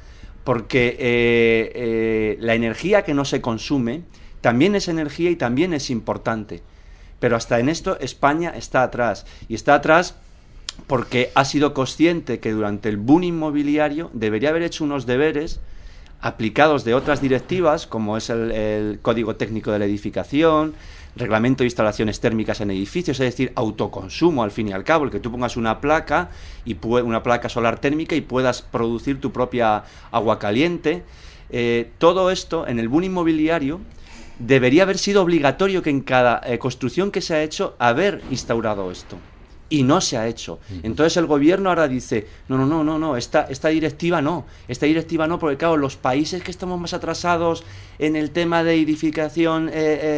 Porque la energía que no se consume también es energía y también es importante. Pero hasta en esto España está atrás. Y está atrás porque ha sido consciente que durante el boom inmobiliario debería haber hecho unos deberes aplicados de otras directivas, como es el Código Técnico de la Edificación, Reglamento de Instalaciones Térmicas en Edificios, es decir, autoconsumo al fin y al cabo, el que tú pongas una placa solar térmica y puedas producir tu propia agua caliente. Todo esto en el boom inmobiliario debería haber sido obligatorio, que en cada construcción que se ha hecho haber instaurado esto. Y no se ha hecho. Entonces el gobierno ahora dice, no, esta directiva no, porque claro, los países que estamos más atrasados en el tema de edificación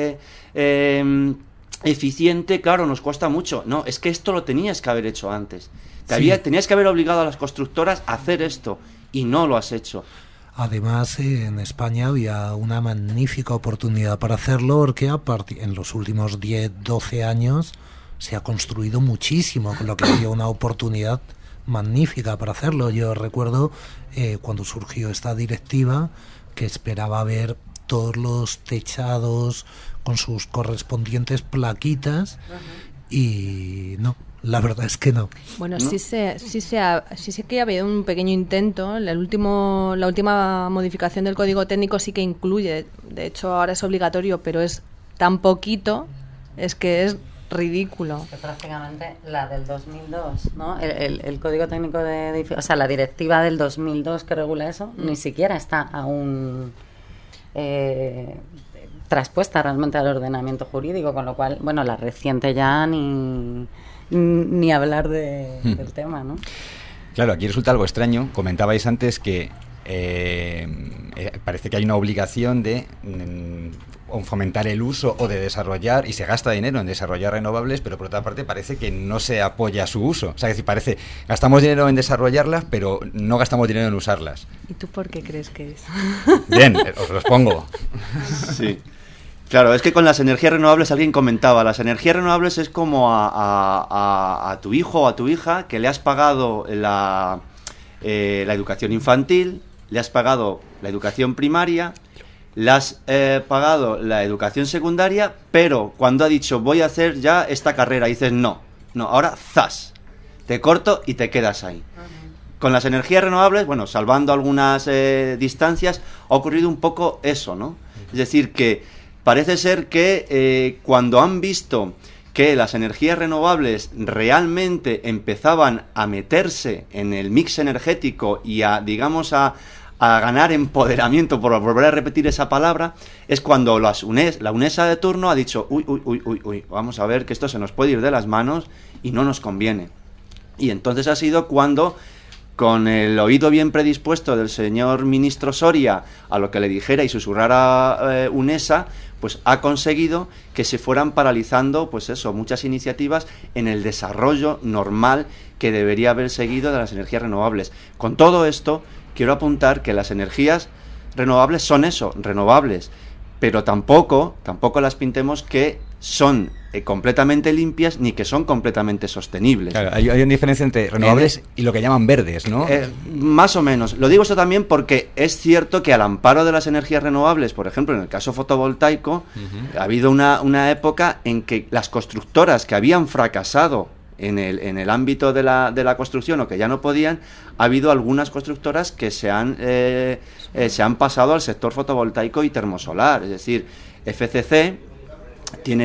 eficiente, claro, nos cuesta mucho. No, es que esto lo tenías que haber hecho antes. Tenías que haber obligado a las constructoras a hacer esto, y no lo has hecho. Además, en España había una magnífica oportunidad para hacerlo, porque en los últimos 10-12 años se ha construido muchísimo, con lo que había una oportunidad magnífica para hacerlo. Yo recuerdo cuando surgió esta directiva, que esperaba ver todos los techados con sus correspondientes plaquitas, y no, la verdad es que no. Bueno, ¿no? sí que ha habido un pequeño intento. La última modificación del Código Técnico sí que incluye, de hecho ahora es obligatorio, pero es tan poquito, es que es ridículo. Que prácticamente la del 2002, ¿no? El Código Técnico de Edificios, o sea, la directiva del 2002 que regula eso, ni siquiera está aún traspuesta realmente al ordenamiento jurídico, con lo cual, bueno, la reciente ya ni hablar del tema, ¿no? Claro, aquí resulta algo extraño. Comentabais antes que parece que hay una obligación de fomentar el uso o de desarrollar, y se gasta dinero en desarrollar renovables, pero por otra parte parece que no se apoya su uso. O sea, es decir, parece, gastamos dinero en desarrollarlas, pero no gastamos dinero en usarlas. ¿Y tú por qué crees que es? Bien, os los pongo. Sí. Claro, es que con las energías renovables, alguien comentaba, las energías renovables es como a tu hijo o a tu hija que le has pagado la educación infantil, le has pagado la educación primaria, le has pagado la educación secundaria, pero cuando ha dicho voy a hacer ya esta carrera, dices no, ahora ¡zas! te corto y te quedas ahí. Con las energías renovables, bueno, salvando algunas distancias, ha ocurrido un poco eso, ¿no? Es decir, que parece ser que cuando han visto que las energías renovables realmente empezaban a meterse en el mix energético y a, digamos, a ganar empoderamiento, por volver a repetir esa palabra, es cuando la UNESA de turno ha dicho, uy, vamos a ver que esto se nos puede ir de las manos y no nos conviene. Y entonces ha sido cuando, con el oído bien predispuesto del señor ministro Soria a lo que le dijera y susurrara UNESA, pues ha conseguido que se fueran paralizando, pues eso, muchas iniciativas en el desarrollo normal que debería haber seguido de las energías renovables. Con todo esto, quiero apuntar que las energías renovables son eso, renovables, pero tampoco las pintemos que son completamente limpias ni que son completamente sostenibles. Claro, hay una diferencia entre renovables y lo que llaman verdes, ¿no? Más o menos. Lo digo esto también porque es cierto que al amparo de las energías renovables, por ejemplo, en el caso fotovoltaico, ha habido una época en que las constructoras que habían fracasado en el ámbito de la construcción o que ya no podían, ha habido algunas constructoras que se han pasado al sector fotovoltaico y termosolar. Es decir, FCC tiene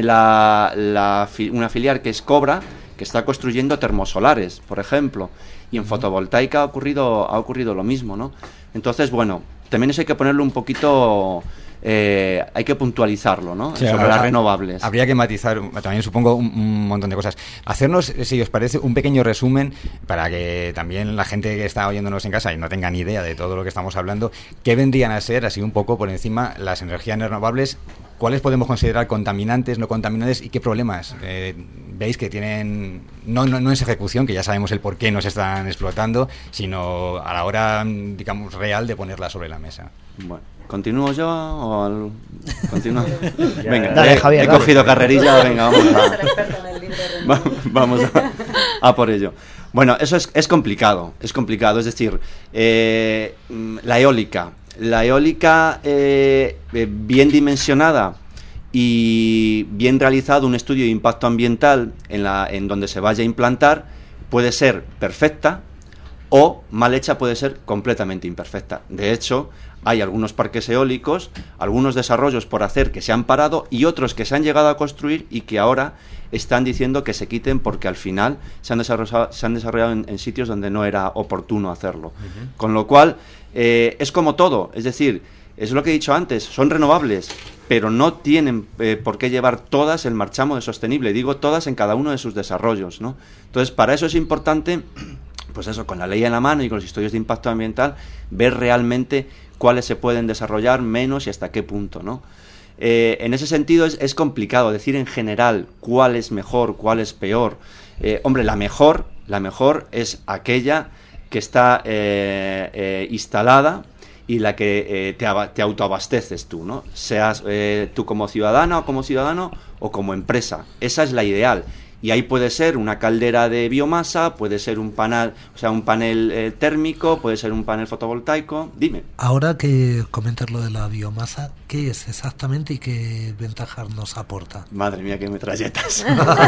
una filial que es Cobra, que está construyendo termosolares, por ejemplo, y en fotovoltaica ha ocurrido lo mismo, ¿no? Entonces, bueno, también eso hay que ponerlo un poquito... hay que puntualizarlo, ¿no? Sí, sobre las renovables. Habría que matizar también, supongo, un montón de cosas. Hacernos, si os parece, un pequeño resumen para que también la gente que está oyéndonos en casa y no tenga ni idea de todo lo que estamos hablando, ¿qué vendrían a ser, así un poco por encima, las energías renovables? ¿Cuáles podemos considerar contaminantes, no contaminantes y qué problemas veis que tienen, no en su ejecución, que ya sabemos el por qué no se están explotando, sino a la hora, digamos, real de ponerla sobre la mesa? Bueno, ¿continúo yo o continúo? Venga, dale, Javier, he cogido carrerilla, venga, vamos a por ello. Bueno, eso es complicado, es decir, la eólica, bien dimensionada y bien realizado un estudio de impacto ambiental en donde se vaya a implantar, puede ser perfecta o mal hecha puede ser completamente imperfecta. De hecho, hay algunos parques eólicos, algunos desarrollos por hacer que se han parado y otros que se han llegado a construir y que ahora están diciendo que se quiten porque al final se han desarrollado en sitios donde no era oportuno hacerlo. Con lo cual, es como todo, es decir, es lo que he dicho antes, son renovables, pero no tienen por qué llevar todas el marchamo de sostenible, digo todas en cada uno de sus desarrollos, ¿no? Entonces, para eso es importante, pues eso, con la ley en la mano y con los estudios de impacto ambiental, ver realmente cuáles se pueden desarrollar menos y hasta qué punto, ¿no? En ese sentido es complicado decir en general cuál es mejor, cuál es peor. Hombre, la mejor es aquella que está instalada y la que te autoabasteces tú, ¿no? Seas tú como ciudadana o como ciudadano o como empresa. Esa es la ideal. Y ahí puede ser una caldera de biomasa, puede ser un panel térmico, puede ser un panel fotovoltaico. Dime. Ahora que comentas lo de la biomasa, ¿qué es exactamente y qué ventajas nos aporta? Madre mía, qué metralletas.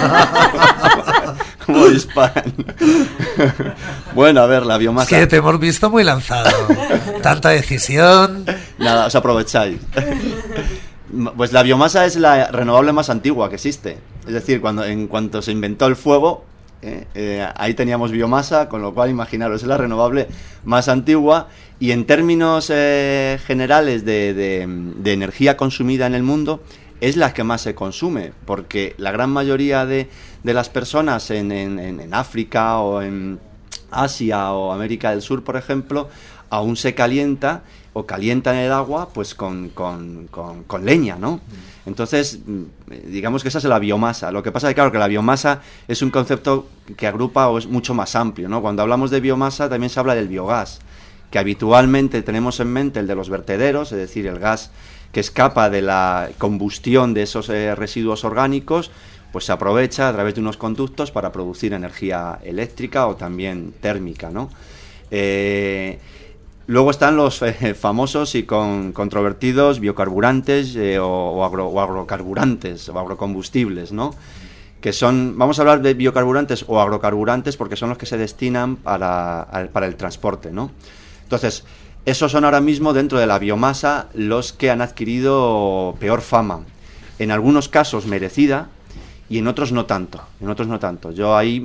¿Cómo disparan? Bueno, a ver, la biomasa... Es que te hemos visto muy lanzado. Tanta decisión... Nada, os aprovecháis. Pues la biomasa es la renovable más antigua que existe. Es decir, en cuanto se inventó el fuego, ahí teníamos biomasa, con lo cual imaginaros, es la renovable más antigua y en términos generales de energía consumida en el mundo, es la que más se consume, porque la gran mayoría de las personas en África o en Asia o América del Sur, por ejemplo, aún se calienta o calientan el agua pues con leña, ¿no? Entonces, digamos que esa es la biomasa. Lo que pasa es que, claro, que la biomasa es un concepto que agrupa o es mucho más amplio, ¿no? Cuando hablamos de biomasa también se habla del biogás, que habitualmente tenemos en mente el de los vertederos, es decir, el gas que escapa de la combustión de esos residuos orgánicos, pues se aprovecha a través de unos conductos para producir energía eléctrica o también térmica, ¿no? Luego están los famosos y controvertidos biocarburantes o agrocarburantes o agrocombustibles, ¿no? que son, vamos a hablar de biocarburantes o agrocarburantes porque son los que se destinan para el transporte, ¿no? Entonces, esos son ahora mismo dentro de la biomasa los que han adquirido peor fama, en algunos casos merecida y en otros no tanto, Yo ahí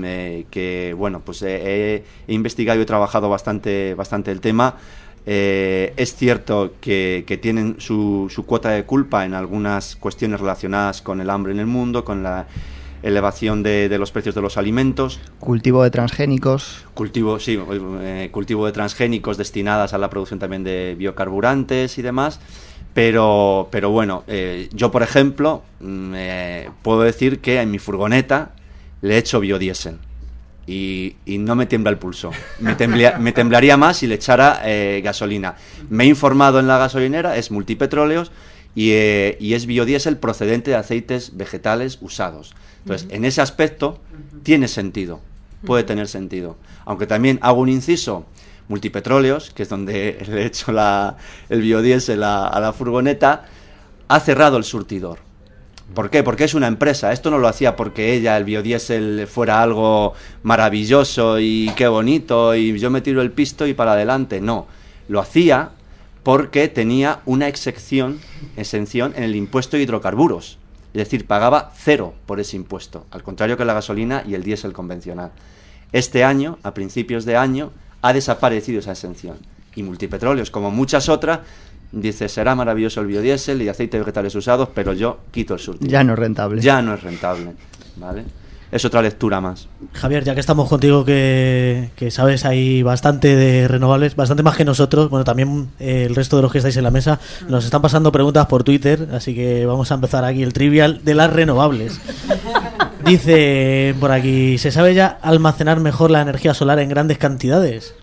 he investigado y he trabajado bastante el tema. Es cierto que tienen su cuota de culpa en algunas cuestiones relacionadas con el hambre en el mundo, con la elevación de los precios de los alimentos. Cultivo de transgénicos. Cultivo de transgénicos destinadas a la producción también de biocarburantes y demás. Pero bueno, yo por ejemplo puedo decir que en mi furgoneta le echo biodiesel. Y no me tiembla el pulso. Me temblaría más si le echara gasolina. Me he informado en la gasolinera, es Multipetróleos y es biodiesel procedente de aceites vegetales usados. Entonces, en ese aspecto tiene sentido, puede tener sentido. Aunque también hago un inciso, Multipetróleos, que es donde le echo el biodiesel a la furgoneta, ha cerrado el surtidor. ¿Por qué? Porque es una empresa. Esto no lo hacía porque el biodiesel fuera algo maravilloso y qué bonito y yo me tiro el pisto y para adelante. No, lo hacía porque tenía una exención en el impuesto de hidrocarburos. Es decir, pagaba 0 por ese impuesto, al contrario que la gasolina y el diésel convencional. Este año, a principios de año, ha desaparecido esa exención. Y Multipetróleos, como muchas otras, dice, será maravilloso el biodiesel y aceites vegetales usados, pero yo quito el surtido. Ya no es rentable. Ya no es rentable, ¿vale? Es otra lectura más. Javier, ya que estamos contigo, que sabes ahí bastante de renovables, bastante más que nosotros, bueno, también el resto de los que estáis en la mesa, nos están pasando preguntas por Twitter, así que vamos a empezar aquí el trivial de las renovables. Dice por aquí, ¿se sabe ya almacenar mejor la energía solar en grandes cantidades?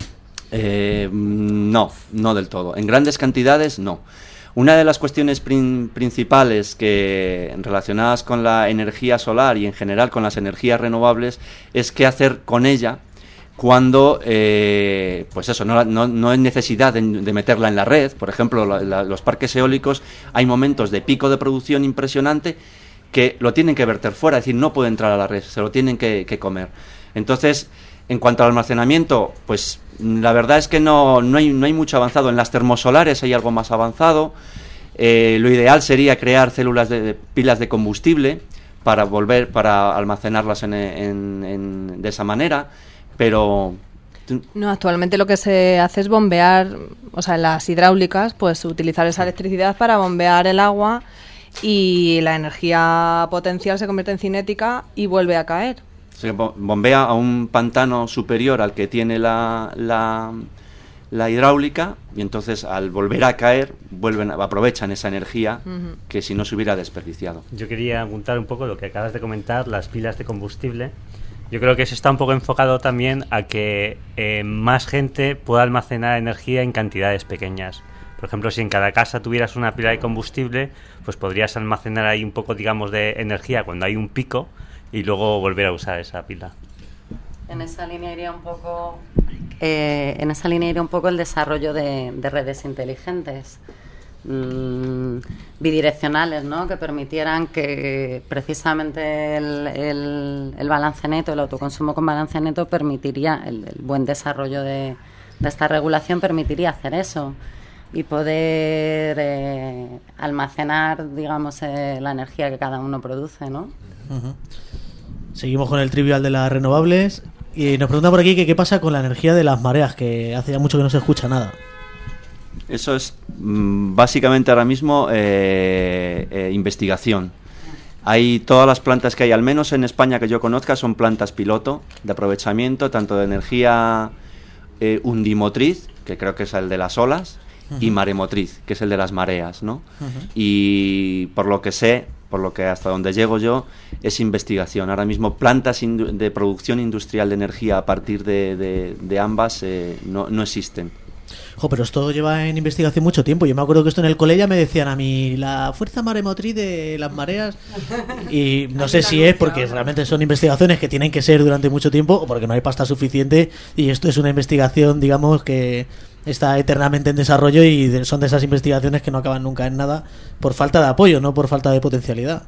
No del todo. En grandes cantidades, no. Una de las cuestiones principales relacionadas con la energía solar y en general con las energías renovables es qué hacer con ella cuando, no hay necesidad de meterla en la red. Por ejemplo, los parques eólicos, hay momentos de pico de producción impresionante que lo tienen que verter fuera, es decir, no puede entrar a la red, se lo tienen que comer. Entonces, en cuanto al almacenamiento, pues la verdad es que no hay mucho avanzado. En las termosolares hay algo más avanzado. Lo ideal sería crear células de pilas de combustible para almacenarlas de esa manera, pero... No, actualmente lo que se hace es bombear, o sea, en las hidráulicas, pues utilizar esa electricidad para bombear el agua y la energía potencial se convierte en cinética y vuelve a caer. Se bombea a un pantano superior al que tiene la hidráulica y entonces al volver a caer aprovechan esa energía que si no se hubiera desperdiciado. Yo quería apuntar un poco lo que acabas de comentar, las pilas de combustible. Yo creo que eso está un poco enfocado también a que más gente pueda almacenar energía en cantidades pequeñas. Por ejemplo, si en cada casa tuvieras una pila de combustible, pues podrías almacenar ahí un poco, digamos, de energía cuando hay un pico y luego volver a usar esa pila. En esa línea iría un poco el desarrollo de redes inteligentes bidireccionales, ¿no? Que permitieran que precisamente el balance neto, el autoconsumo con balance neto permitiría, el buen desarrollo de esta regulación permitiría hacer eso y poder almacenar, digamos, la energía que cada uno produce, ¿no? Uh-huh. Seguimos con el trivial de las renovables y nos pregunta por aquí que qué pasa con la energía de las mareas, que hace ya mucho que no se escucha nada. Eso es básicamente ahora mismo investigación. Hay todas las plantas que hay, al menos en España que yo conozca, son plantas piloto de aprovechamiento tanto de energía undimotriz, que creo que es el de las olas, y maremotriz, que es el de las mareas, ¿no? Y por lo que sé, por lo que hasta donde llego yo, es investigación. Ahora mismo plantas de producción industrial de energía a partir de ambas no existen. Pero esto lleva en investigación mucho tiempo. Yo me acuerdo que esto en el cole ya me decían a mí la fuerza maremotriz de las mareas, y no sé si es porque realmente son investigaciones que tienen que ser durante mucho tiempo o porque no hay pasta suficiente, y esto es una investigación, digamos, que está eternamente en desarrollo y son de esas investigaciones que no acaban nunca en nada por falta de apoyo, no por falta de potencialidad.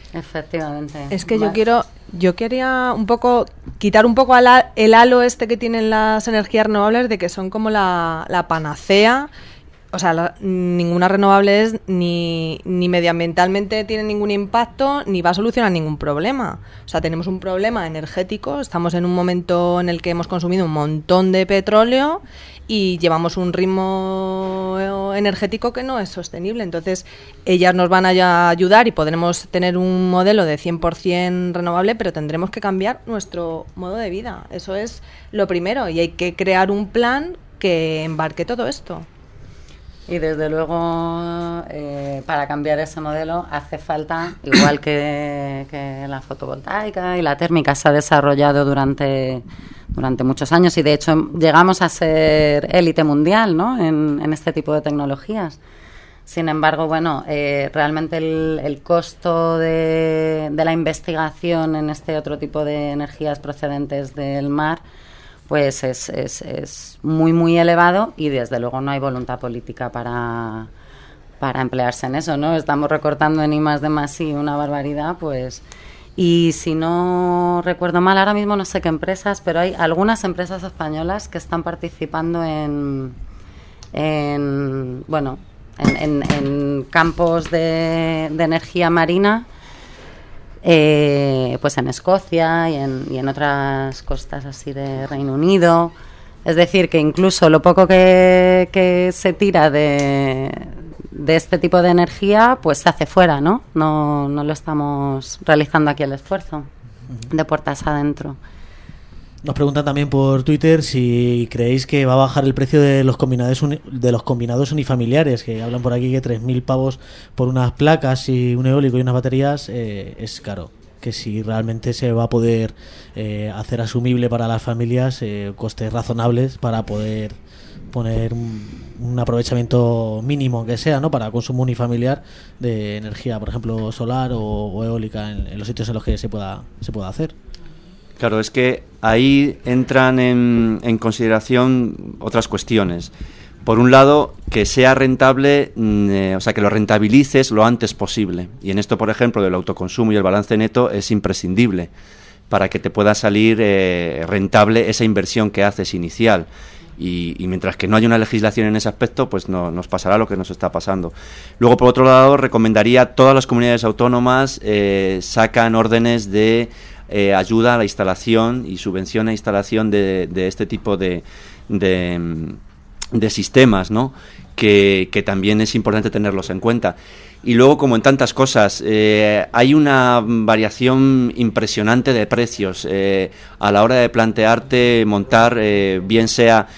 Efectivamente. Es que yo quería un poco quitar un poco el halo este que tienen las energías renovables de que son como la panacea. O sea, ninguna renovable es ni medioambientalmente tiene ningún impacto ni va a solucionar ningún problema. O sea, tenemos un problema energético, estamos en un momento en el que hemos consumido un montón de petróleo y llevamos un ritmo energético que no es sostenible. Entonces, ellas nos van a ayudar y podremos tener un modelo de 100% renovable, pero tendremos que cambiar nuestro modo de vida. Eso es lo primero y hay que crear un plan que embarque todo esto. Y desde luego, para cambiar ese modelo hace falta, igual que la fotovoltaica y la térmica se ha desarrollado durante muchos años y de hecho llegamos a ser élite mundial, ¿no?, en este tipo de tecnologías. Sin embargo, bueno, realmente el costo de la investigación en este otro tipo de energías procedentes del mar pues es muy, muy elevado y desde luego no hay voluntad política para emplearse en eso, ¿no? Estamos recortando en I+D+I una barbaridad, pues. Y si no recuerdo mal, ahora mismo no sé qué empresas, pero hay algunas empresas españolas que están participando en campos de energía marina, pues en Escocia y en otras costas así de Reino Unido. Es decir, que incluso lo poco que se tira de este tipo de energía, pues se hace fuera, ¿no? No lo estamos realizando aquí el esfuerzo de puertas adentro. Nos preguntan también por Twitter si creéis que va a bajar el precio de los combinados unifamiliares, que hablan por aquí que 3.000 pavos por unas placas y un eólico y unas baterías es caro. Que si realmente se va a poder hacer asumible para las familias costes razonables para poder poner un aprovechamiento mínimo que sea, ¿no?, para consumo unifamiliar de energía, por ejemplo solar o eólica en los sitios en los que se pueda hacer. Claro, es que ahí entran en consideración otras cuestiones. Por un lado, que sea rentable, o sea, que lo rentabilices lo antes posible. Y en esto, por ejemplo, del autoconsumo y el balance neto es imprescindible para que te pueda salir rentable esa inversión que haces inicial. Y mientras que no haya una legislación en ese aspecto, pues no nos pasará lo que nos está pasando. Luego, por otro lado, recomendaría a todas las comunidades autónomas sacan órdenes de ayuda a la instalación y subvención a instalación de este tipo de sistemas, ¿no?, que también es importante tenerlos en cuenta. Y luego, como en tantas cosas, hay una variación impresionante de precios a la hora de plantearte montar, bien sea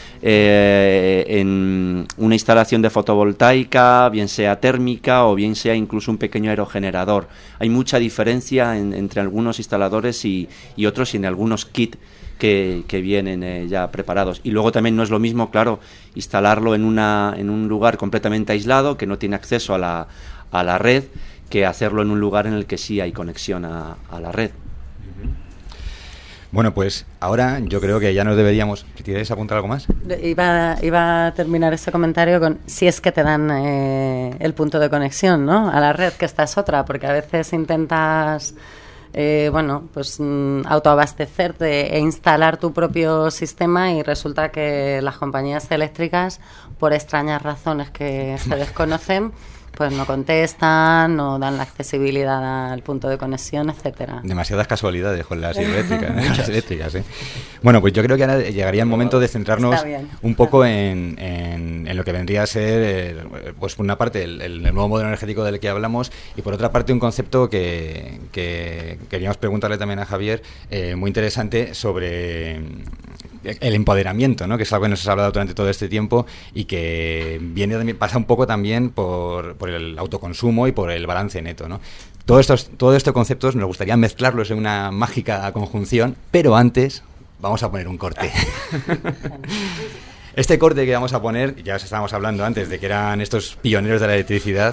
en una instalación de fotovoltaica, bien sea térmica o bien sea incluso un pequeño aerogenerador. Hay mucha diferencia entre algunos instaladores y otros, y en algunos kits que vienen ya preparados. Y luego también no es lo mismo, claro, instalarlo en un lugar completamente aislado que no tiene acceso a la red, que hacerlo en un lugar en el que sí hay conexión a la red. Bueno, pues ahora yo creo que ya nos deberíamos... ¿Quieres apuntar algo más? Iba a terminar ese comentario con si es que te dan el punto de conexión, ¿no?, a la red, que esta es otra, porque a veces intentas autoabastecerte e instalar tu propio sistema y resulta que las compañías eléctricas, por extrañas razones que se desconocen, pues no contestan, no dan la accesibilidad al punto de conexión, etcétera. Demasiadas casualidades con las eléctricas, ¿eh? Bueno, pues yo creo que ahora llegaría el momento de centrarnos un poco en lo que vendría a ser, pues por una parte, el nuevo modelo energético del que hablamos, y por otra parte un concepto que queríamos preguntarle también a Javier, muy interesante, sobre el empoderamiento, ¿no?, que es algo que nos has hablado durante todo este tiempo y que pasa un poco también por el autoconsumo y por el balance neto, ¿no? Todos estos conceptos nos gustaría mezclarlos en una mágica conjunción, pero antes vamos a poner un corte. Este corte que vamos a poner, ya os estábamos hablando antes de que eran estos pioneros de la electricidad,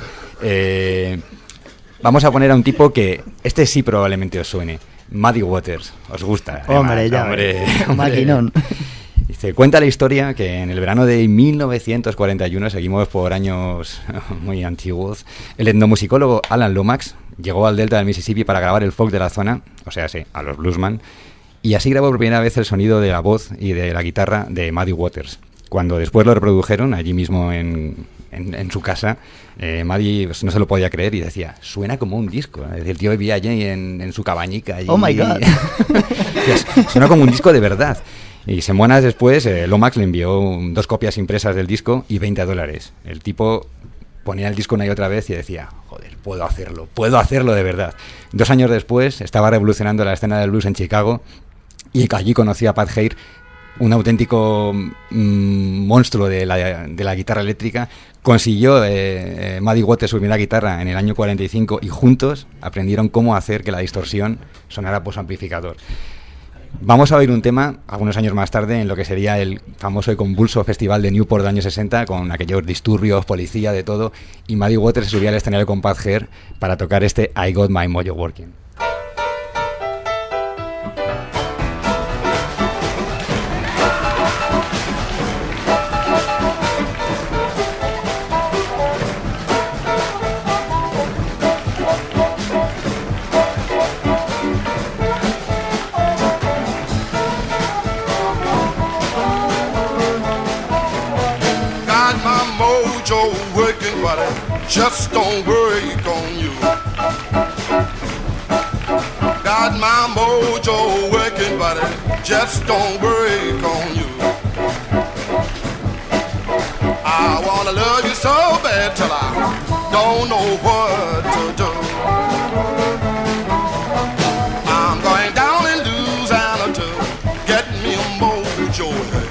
vamos a poner a un tipo que este sí probablemente os suene. Muddy Waters, ¿os gusta? Hombre, maquinón. Se cuenta la historia que en el verano de 1941, seguimos por años muy antiguos, el etnomusicólogo Alan Lomax, llegó al delta del Mississippi para grabar el folk de la zona, o sea, sí, a los bluesman, y así grabó por primera vez el sonido de la voz y de la guitarra de Muddy Waters. Cuando después lo reprodujeron allí mismo en su casa, Muddy pues, no se lo podía creer y decía, suena como un disco. El tío vivía allí en su cabañica. Allí, ¡Oh, my God! Suena como un disco de verdad. Y semanas después, Lomax le envió 2 copias impresas del disco y $20. El tipo ponía el disco una y otra vez y decía, joder, puedo hacerlo de verdad. 2 años después, estaba revolucionando la escena del blues en Chicago y allí conocí a Pat Hare, un auténtico monstruo de la guitarra eléctrica. Consiguió Muddy Waters su primera guitarra en el año 45 y juntos aprendieron cómo hacer que la distorsión sonara por su amplificador. Vamos a oír un tema, algunos años más tarde, en lo que sería el famoso y convulso festival de Newport de años 60, con aquellos disturbios, policía, de todo, y Muddy Waters se subía al escenario con Pat Hare para tocar este I Got My Mojo Working. Just don't work on you. Got my mojo working, buddy. Just don't work on you. I wanna love you so bad till I don't know what to do. I'm going down in Louisiana to get me a mojo.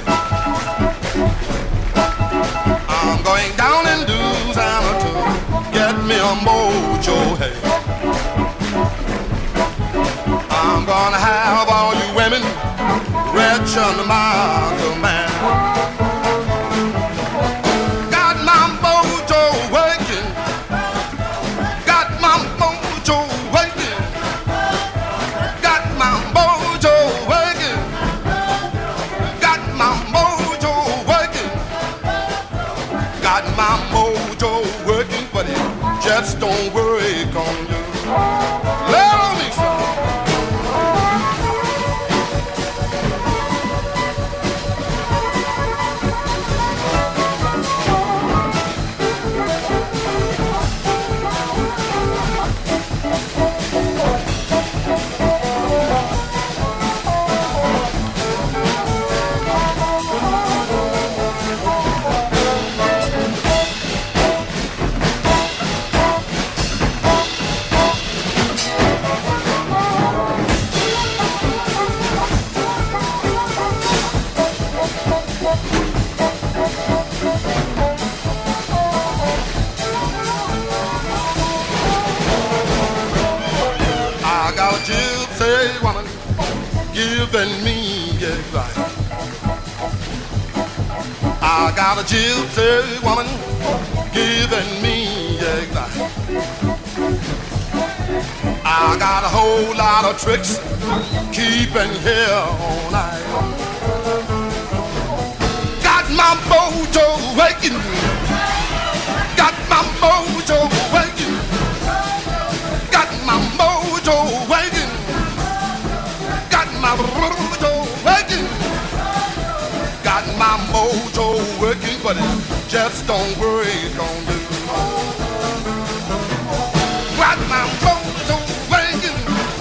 I'm going down in Louisiana to get me a mojo, hey. I'm gonna have all you women rich under my command. Got my mojo working. Got my mojo working. Got my mojo working. Got my mojo working. Got my mojo working, but it just don't work on you. Love me some. Giving me advice. I got a gypsy woman giving me advice. I got a whole lot of tricks keeping here all night. Got my mojo waking. Got my mojo waking. Got my mojo waking. My mojo working. Got my mojo working, but it just don't work on you. Got my mojo working.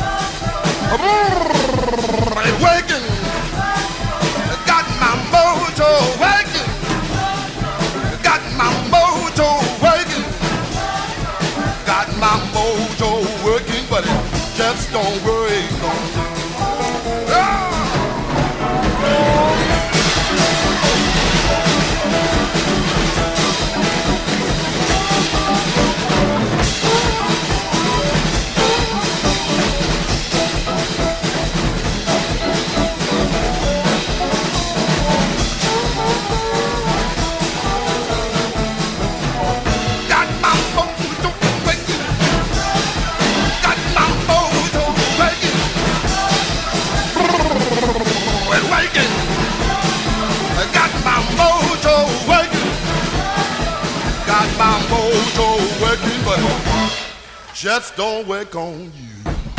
Working. Got my mojo working. Got my mojo working. Got my mojo working, but it just don't work on you. just don't work on you.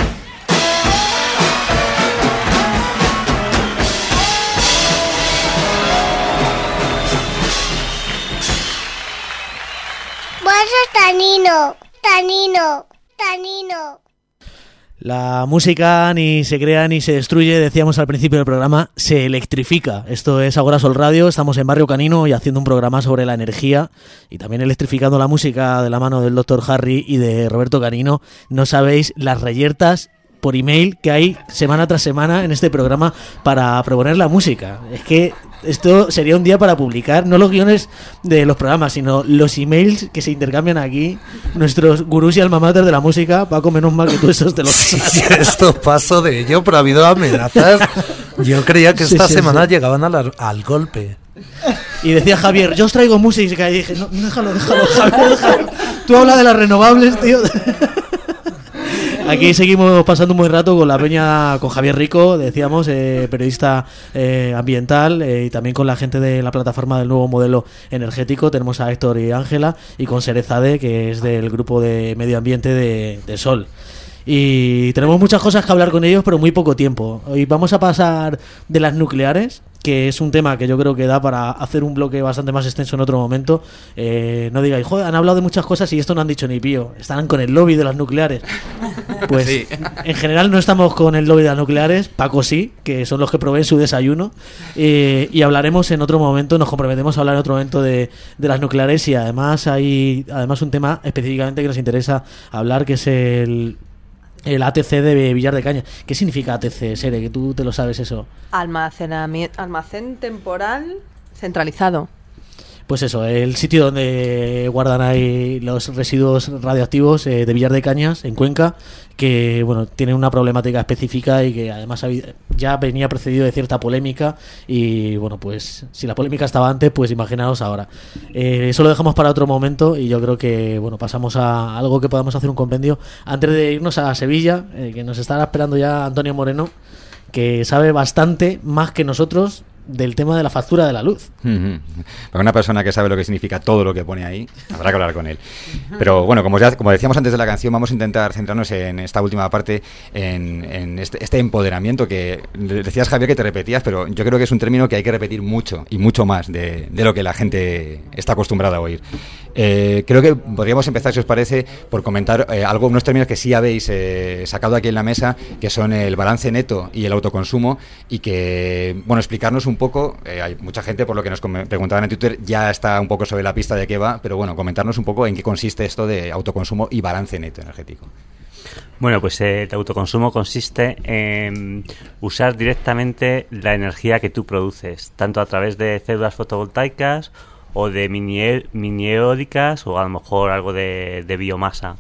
Tanino, tanino, tanino. La música ni se crea ni se destruye, decíamos al principio del programa, se electrifica. Esto es Agora Sol Radio, estamos en Barrio Canino y haciendo un programa sobre la energía y también electrificando la música de la mano del Dr. Harry y de Roberto Canino. No sabéis las reyertas por email que hay semana tras semana en este programa para proponer la música. Es que esto sería un día para publicar, no los guiones de los programas, sino los emails que se intercambian aquí, nuestros gurús y alma mater de la música. Paco, menos mal que tú esos te los sabes. Sí, esto paso de ello, pero ha habido amenazas. Yo creía que esta semana llegaban al golpe. Y decía Javier, yo os traigo música, y dije, no, déjalo, Javier, déjalo. Tú hablas de las renovables, tío. Aquí seguimos pasando un buen rato con la peña, con Javier Rico, decíamos, periodista ambiental, y también con la gente de la plataforma del nuevo modelo energético. Tenemos a Héctor y Ángela, y con Serezade, que es del grupo de medio ambiente de Sol. Y tenemos muchas cosas que hablar con ellos, pero muy poco tiempo. Hoy vamos a pasar de las nucleares, que es un tema que yo creo que da para hacer un bloque bastante más extenso en otro momento. No digáis, joder, han hablado de muchas cosas y esto no han dicho ni pío. Están con el lobby de las nucleares. Pues sí. En general no estamos con el lobby de las nucleares. Paco sí, que son los que proveen su desayuno. Y hablaremos en otro momento, nos comprometemos a hablar en otro momento de las nucleares. Y además hay un tema específicamente que nos interesa hablar, que es el ATC de Villar de Cañas. ¿Qué significa ATC, Sere? Que tú te lo sabes eso. Almacén temporal centralizado. Pues eso, el sitio donde guardan ahí los residuos radioactivos de Villar de Cañas, en Cuenca, que bueno, tiene una problemática específica y que además ya venía precedido de cierta polémica. Y bueno, pues si la polémica estaba antes, pues imaginaos ahora. Eso lo dejamos para otro momento y yo creo que bueno, pasamos a algo que podamos hacer un compendio antes de irnos a Sevilla, que nos estará esperando ya Antonio Moreno, que sabe bastante más que nosotros del tema de la factura de la luz. Para una persona que sabe lo que significa todo lo que pone ahí, habrá que hablar con él. Pero bueno, como decíamos antes de la canción, vamos a intentar centrarnos en esta última parte, en este empoderamiento que decías, Javier, que te repetías, pero yo creo que es un término que hay que repetir mucho y mucho más de lo que la gente está acostumbrada a oír. Creo que podríamos empezar, si os parece, por comentar unos términos que sí habéis sacado aquí en la mesa, que son el balance neto y el autoconsumo, y que, bueno, explicarnos un poco, hay mucha gente, por lo que nos preguntaban en Twitter, ya está un poco sobre la pista de qué va, pero bueno, comentarnos un poco en qué consiste esto de autoconsumo y balance neto energético. Bueno, pues el autoconsumo consiste en usar directamente la energía que tú produces, tanto a través de células fotovoltaicas o de mini eólicas, o a lo mejor algo de biomasa.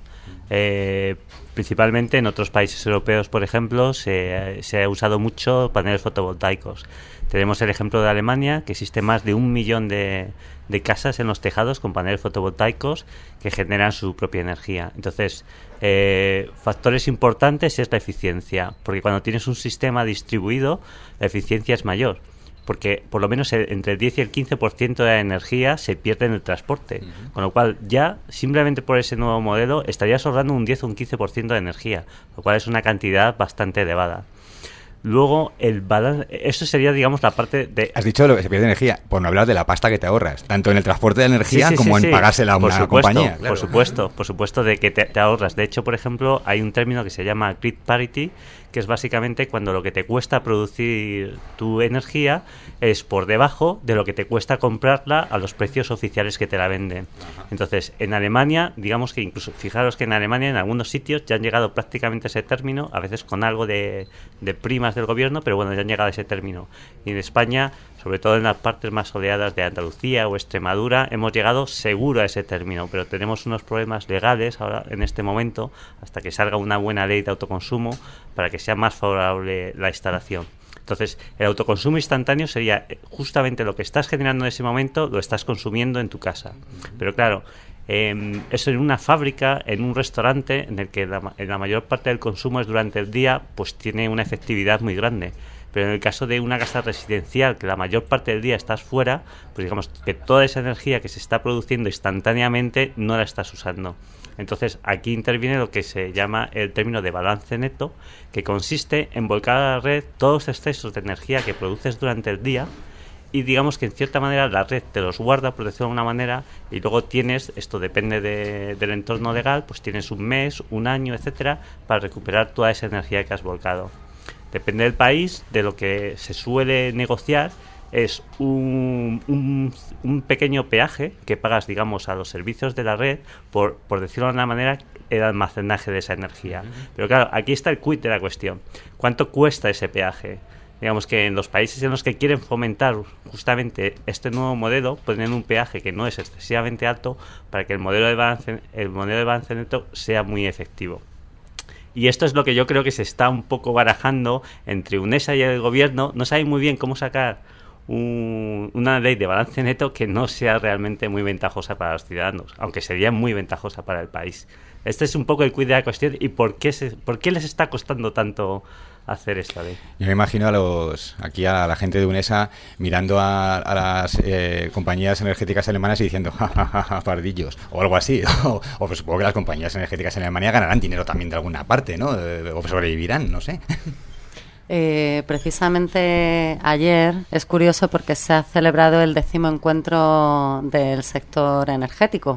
Principalmente en otros países europeos, por ejemplo, se ha usado mucho paneles fotovoltaicos. Tenemos el ejemplo de Alemania, que existe más de 1 millón de casas en los tejados con paneles fotovoltaicos que generan su propia energía. Entonces, factores importantes es la eficiencia, porque cuando tienes un sistema distribuido, la eficiencia es mayor, porque por lo menos entre el 10 y el 15% de la energía se pierde en el transporte, con lo cual ya, simplemente por ese nuevo modelo, estarías ahorrando un 10 o un 15% de energía, lo cual es una cantidad bastante elevada. Luego, el balance, eso sería, digamos, la parte de... Has dicho lo que se pierde energía, por no hablar de la pasta que te ahorras, tanto en el transporte de energía como en pagársela a una compañía. Claro. Por supuesto de que te ahorras. De hecho, por ejemplo, hay un término que se llama grid parity, que es básicamente cuando lo que te cuesta producir tu energía es por debajo de lo que te cuesta comprarla a los precios oficiales que te la venden. Entonces, en Alemania, digamos que incluso, fijaros que en Alemania en algunos sitios ya han llegado prácticamente a ese término, a veces con algo de primas del gobierno, pero bueno, ya han llegado a ese término. Y en España, sobre todo en las partes más soleadas de Andalucía o Extremadura, hemos llegado seguro a ese término, pero tenemos unos problemas legales ahora en este momento, hasta que salga una buena ley de autoconsumo para que sea más favorable la instalación. Entonces, el autoconsumo instantáneo sería justamente lo que estás generando en ese momento, lo estás consumiendo en tu casa. Pero claro, eso en una fábrica, en un restaurante, en el que la mayor parte del consumo es durante el día, pues tiene una efectividad muy grande. Pero en el caso de una casa residencial, que la mayor parte del día estás fuera, pues digamos que toda esa energía que se está produciendo instantáneamente no la estás usando. Entonces aquí interviene lo que se llama el término de balance neto, que consiste en volcar a la red todos los excesos de energía que produces durante el día, y digamos que en cierta manera la red te los guarda, por decirlo de alguna manera, y luego tienes, esto depende del entorno legal, pues tienes un mes, un año, etcétera, para recuperar toda esa energía que has volcado. Depende del país, de lo que se suele negociar es un pequeño peaje que pagas, digamos, a los servicios de la red por decirlo de alguna manera, el almacenaje de esa energía. Pero claro, aquí está el quid de la cuestión. ¿Cuánto cuesta ese peaje? Digamos que en los países en los que quieren fomentar justamente este nuevo modelo, ponen un peaje que no es excesivamente alto para que el modelo de balance neto sea muy efectivo. Y esto es lo que yo creo que se está un poco barajando entre UNESA y el gobierno. No saben muy bien cómo sacar una ley de balance neto que no sea realmente muy ventajosa para los ciudadanos, aunque sería muy ventajosa para el país. Este es un poco el quid de la cuestión y por qué les está costando tanto hacer esta ley. Yo me imagino aquí a la gente de UNESA mirando a las compañías energéticas alemanas y diciendo ja, pardillos, o algo así. O pues supongo que las compañías energéticas en Alemania ganarán dinero también de alguna parte, ¿no? O sobrevivirán, no sé. Precisamente ayer es curioso porque se ha celebrado el 10º encuentro del sector energético.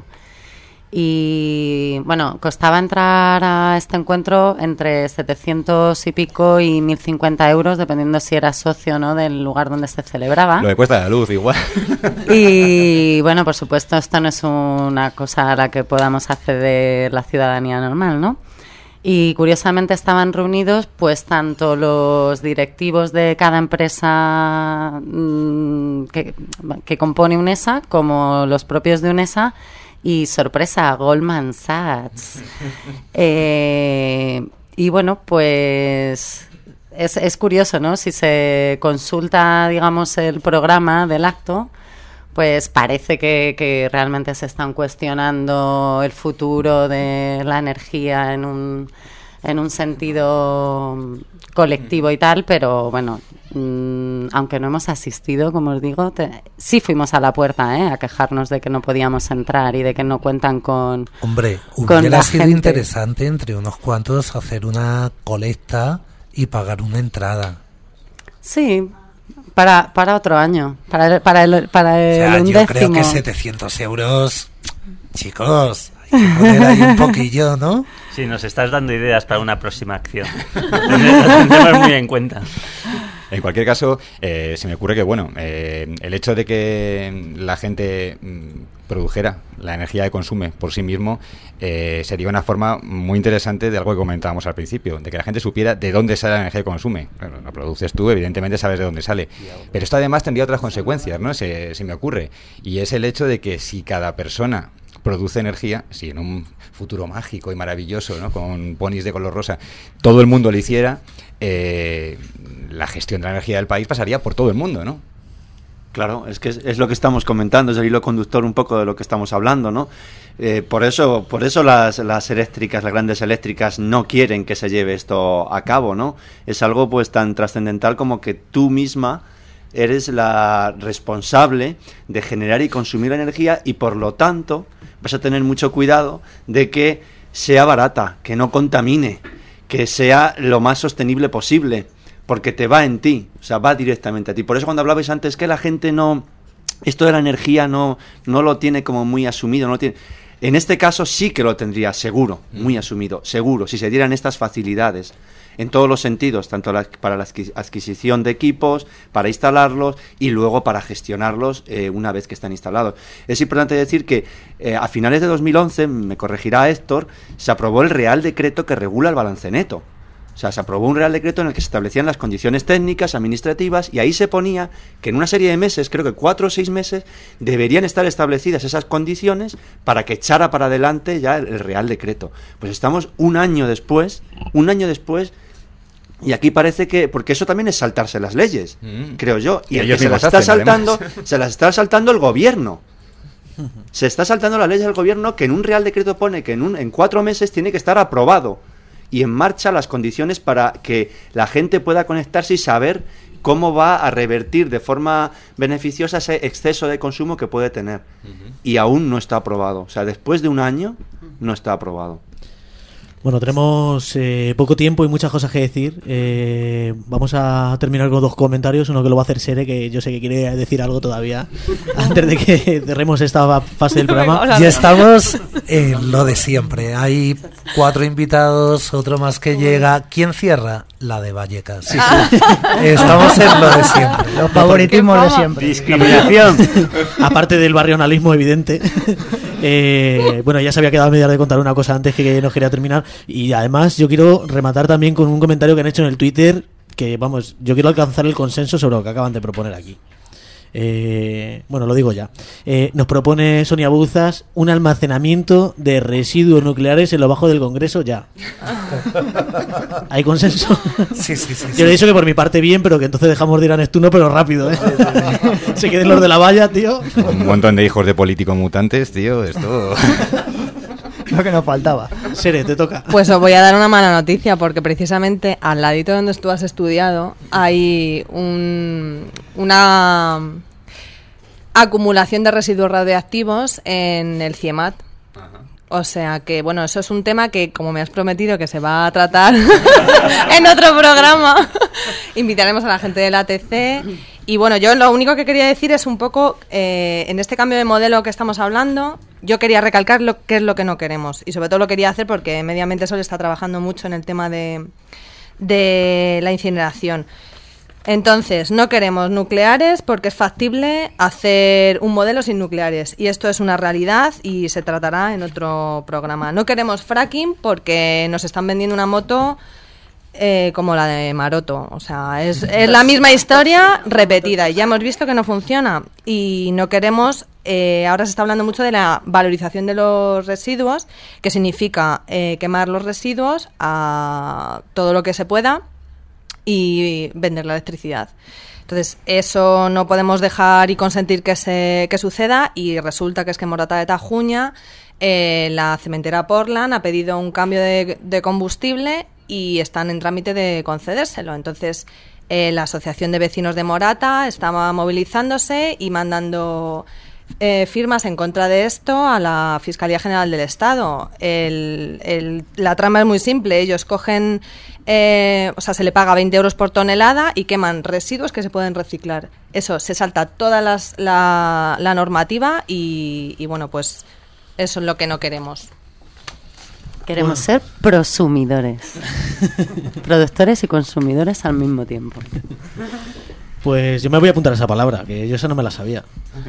Y bueno, costaba entrar a este encuentro entre 700 y pico y 1.050 euros, dependiendo si eras socio o no del lugar donde se celebraba. Lo que cuesta la luz, igual. Y bueno, por supuesto, esto no es una cosa a la que podamos acceder la ciudadanía normal, ¿no? Y curiosamente estaban reunidos pues tanto los directivos de cada empresa que compone UNESA como los propios de UNESA. Y sorpresa, Goldman Sachs. Y bueno, pues es curioso, ¿no? Si se consulta, digamos, el programa del acto, pues parece que realmente se están cuestionando el futuro de la energía en un sentido colectivo y tal, pero bueno, aunque no hemos asistido, como os digo, sí fuimos a la puerta a quejarnos de que no podíamos entrar y de que no cuentan con... Hombre, hubiera sido interesante entre unos cuantos hacer una colecta y pagar una entrada. Sí, para otro año, para el o sea, undécimo. Yo creo que 700 euros, chicos, hay que poner ahí un poquillo, ¿no? Sí, nos estás dando ideas para una próxima acción. Lo tendremos muy en cuenta. En cualquier caso, se me ocurre que, bueno, el hecho de que la gente produjera la energía que consume por sí mismo sería una forma muy interesante de algo que comentábamos al principio, de que la gente supiera de dónde sale la energía que consume. Bueno, lo produces tú, evidentemente sabes de dónde sale. Pero esto además tendría otras consecuencias, ¿no? Se me ocurre. Y es el hecho de que si cada persona produce energía, si en un futuro mágico y maravilloso, ¿no? Con ponis de color rosa, todo el mundo lo hiciera, la gestión de la energía del país pasaría por todo el mundo, ¿no? Claro, es que es lo que estamos comentando, es el hilo conductor un poco de lo que estamos hablando, ¿no? Por eso las eléctricas, las grandes eléctricas no quieren que se lleve esto a cabo, ¿no? Es algo pues tan trascendental como que tú misma eres la responsable de generar y consumir la energía y por lo tanto vas a tener mucho cuidado de que sea barata, que no contamine, que sea lo más sostenible posible, porque te va en ti, o sea, va directamente a ti. Por eso cuando hablabais antes que la gente esto de la energía no lo tiene como muy asumido, no lo tiene. En este caso sí que lo tendría seguro, muy asumido, seguro, si se dieran estas facilidades en todos los sentidos, tanto para la adquisición de equipos, para instalarlos y luego para gestionarlos una vez que están instalados. Es importante decir que a finales de 2011, me corregirá Héctor, se aprobó el Real Decreto que regula el balance neto. O sea, se aprobó un Real Decreto en el que se establecían las condiciones técnicas, administrativas, y ahí se ponía que en una serie de meses, creo que 4 o 6 meses, deberían estar establecidas esas condiciones para que echara para adelante ya el Real Decreto. Pues estamos un año después, y aquí parece que, porque eso también es saltarse las leyes, creo yo, y el que se las está saltando el gobierno. Se está saltando las leyes del gobierno, que en un Real Decreto pone que en 4 meses tiene que estar aprobado y en marcha las condiciones para que la gente pueda conectarse y saber cómo va a revertir de forma beneficiosa ese exceso de consumo que puede tener. Y aún no está aprobado. O sea, después de un año no está aprobado. Bueno, tenemos poco tiempo y muchas cosas que decir. Vamos a terminar con 2 comentarios. Uno que lo va a hacer Sere, que yo sé que quiere decir algo todavía antes de que cerremos esta fase del programa. Y estamos en lo de siempre. Hay 4 invitados, otro más que llega. ¿Quién cierra? La de Vallecas. Sí, sí. Estamos en lo de siempre. Los favoritismos de siempre. Discriminación. Aparte del barrionalismo evidente. Bueno, ya se había quedado a mediar de contar una cosa antes que nos quería terminar. Y además yo quiero rematar también con un comentario que han hecho en el Twitter, que vamos, yo quiero alcanzar el consenso sobre lo que acaban de proponer aquí. Bueno, lo digo ya. Nos propone Sonia Bouzas un almacenamiento de residuos nucleares en lo bajo del Congreso ya. ¿Hay consenso? Sí, sí, sí. Yo le he dicho que por mi parte bien, pero que entonces dejamos de ir a Neptuno, pero rápido, ¿eh? Se queden los de la valla, tío. Un montón de hijos de políticos mutantes, tío, esto... Lo que nos faltaba. Sere, te toca. Pues os voy a dar una mala noticia, porque precisamente al ladito donde tú has estudiado hay una acumulación de residuos radioactivos en el CIEMAT. O sea que, bueno, eso es un tema que, como me has prometido que se va a tratar en otro programa, invitaremos a la gente del ATC. Y bueno, yo lo único que quería decir es un poco, en este cambio de modelo que estamos hablando, yo quería recalcar qué es lo que no queremos. Y sobre todo lo quería hacer porque Medio Ambiente Sol está trabajando mucho en el tema de la incineración. Entonces, no queremos nucleares porque es factible hacer un modelo sin nucleares. Y esto es una realidad y se tratará en otro programa. No queremos fracking porque nos están vendiendo una moto como la de Maroto. O sea, es la misma historia repetida. Y ya hemos visto que no funciona. Y no queremos... ahora se está hablando mucho de la valorización de los residuos, que significa quemar los residuos a todo lo que se pueda y vender la electricidad. Entonces, eso no podemos dejar y consentir que suceda, y resulta que es que Morata de Tajuña, la cementera Portland, ha pedido un cambio de combustible y están en trámite de concedérselo. Entonces, la Asociación de Vecinos de Morata estaba movilizándose y mandando firmas en contra de esto a la Fiscalía General del Estado. La trama es muy simple. Ellos cogen, o sea, se le paga 20 euros por tonelada y queman residuos que se pueden reciclar. Eso se salta toda la normativa y bueno, pues eso es lo que no queremos. Queremos ser prosumidores. Productores y consumidores al mismo tiempo. Pues yo me voy a apuntar a esa palabra, que yo esa no me la sabía.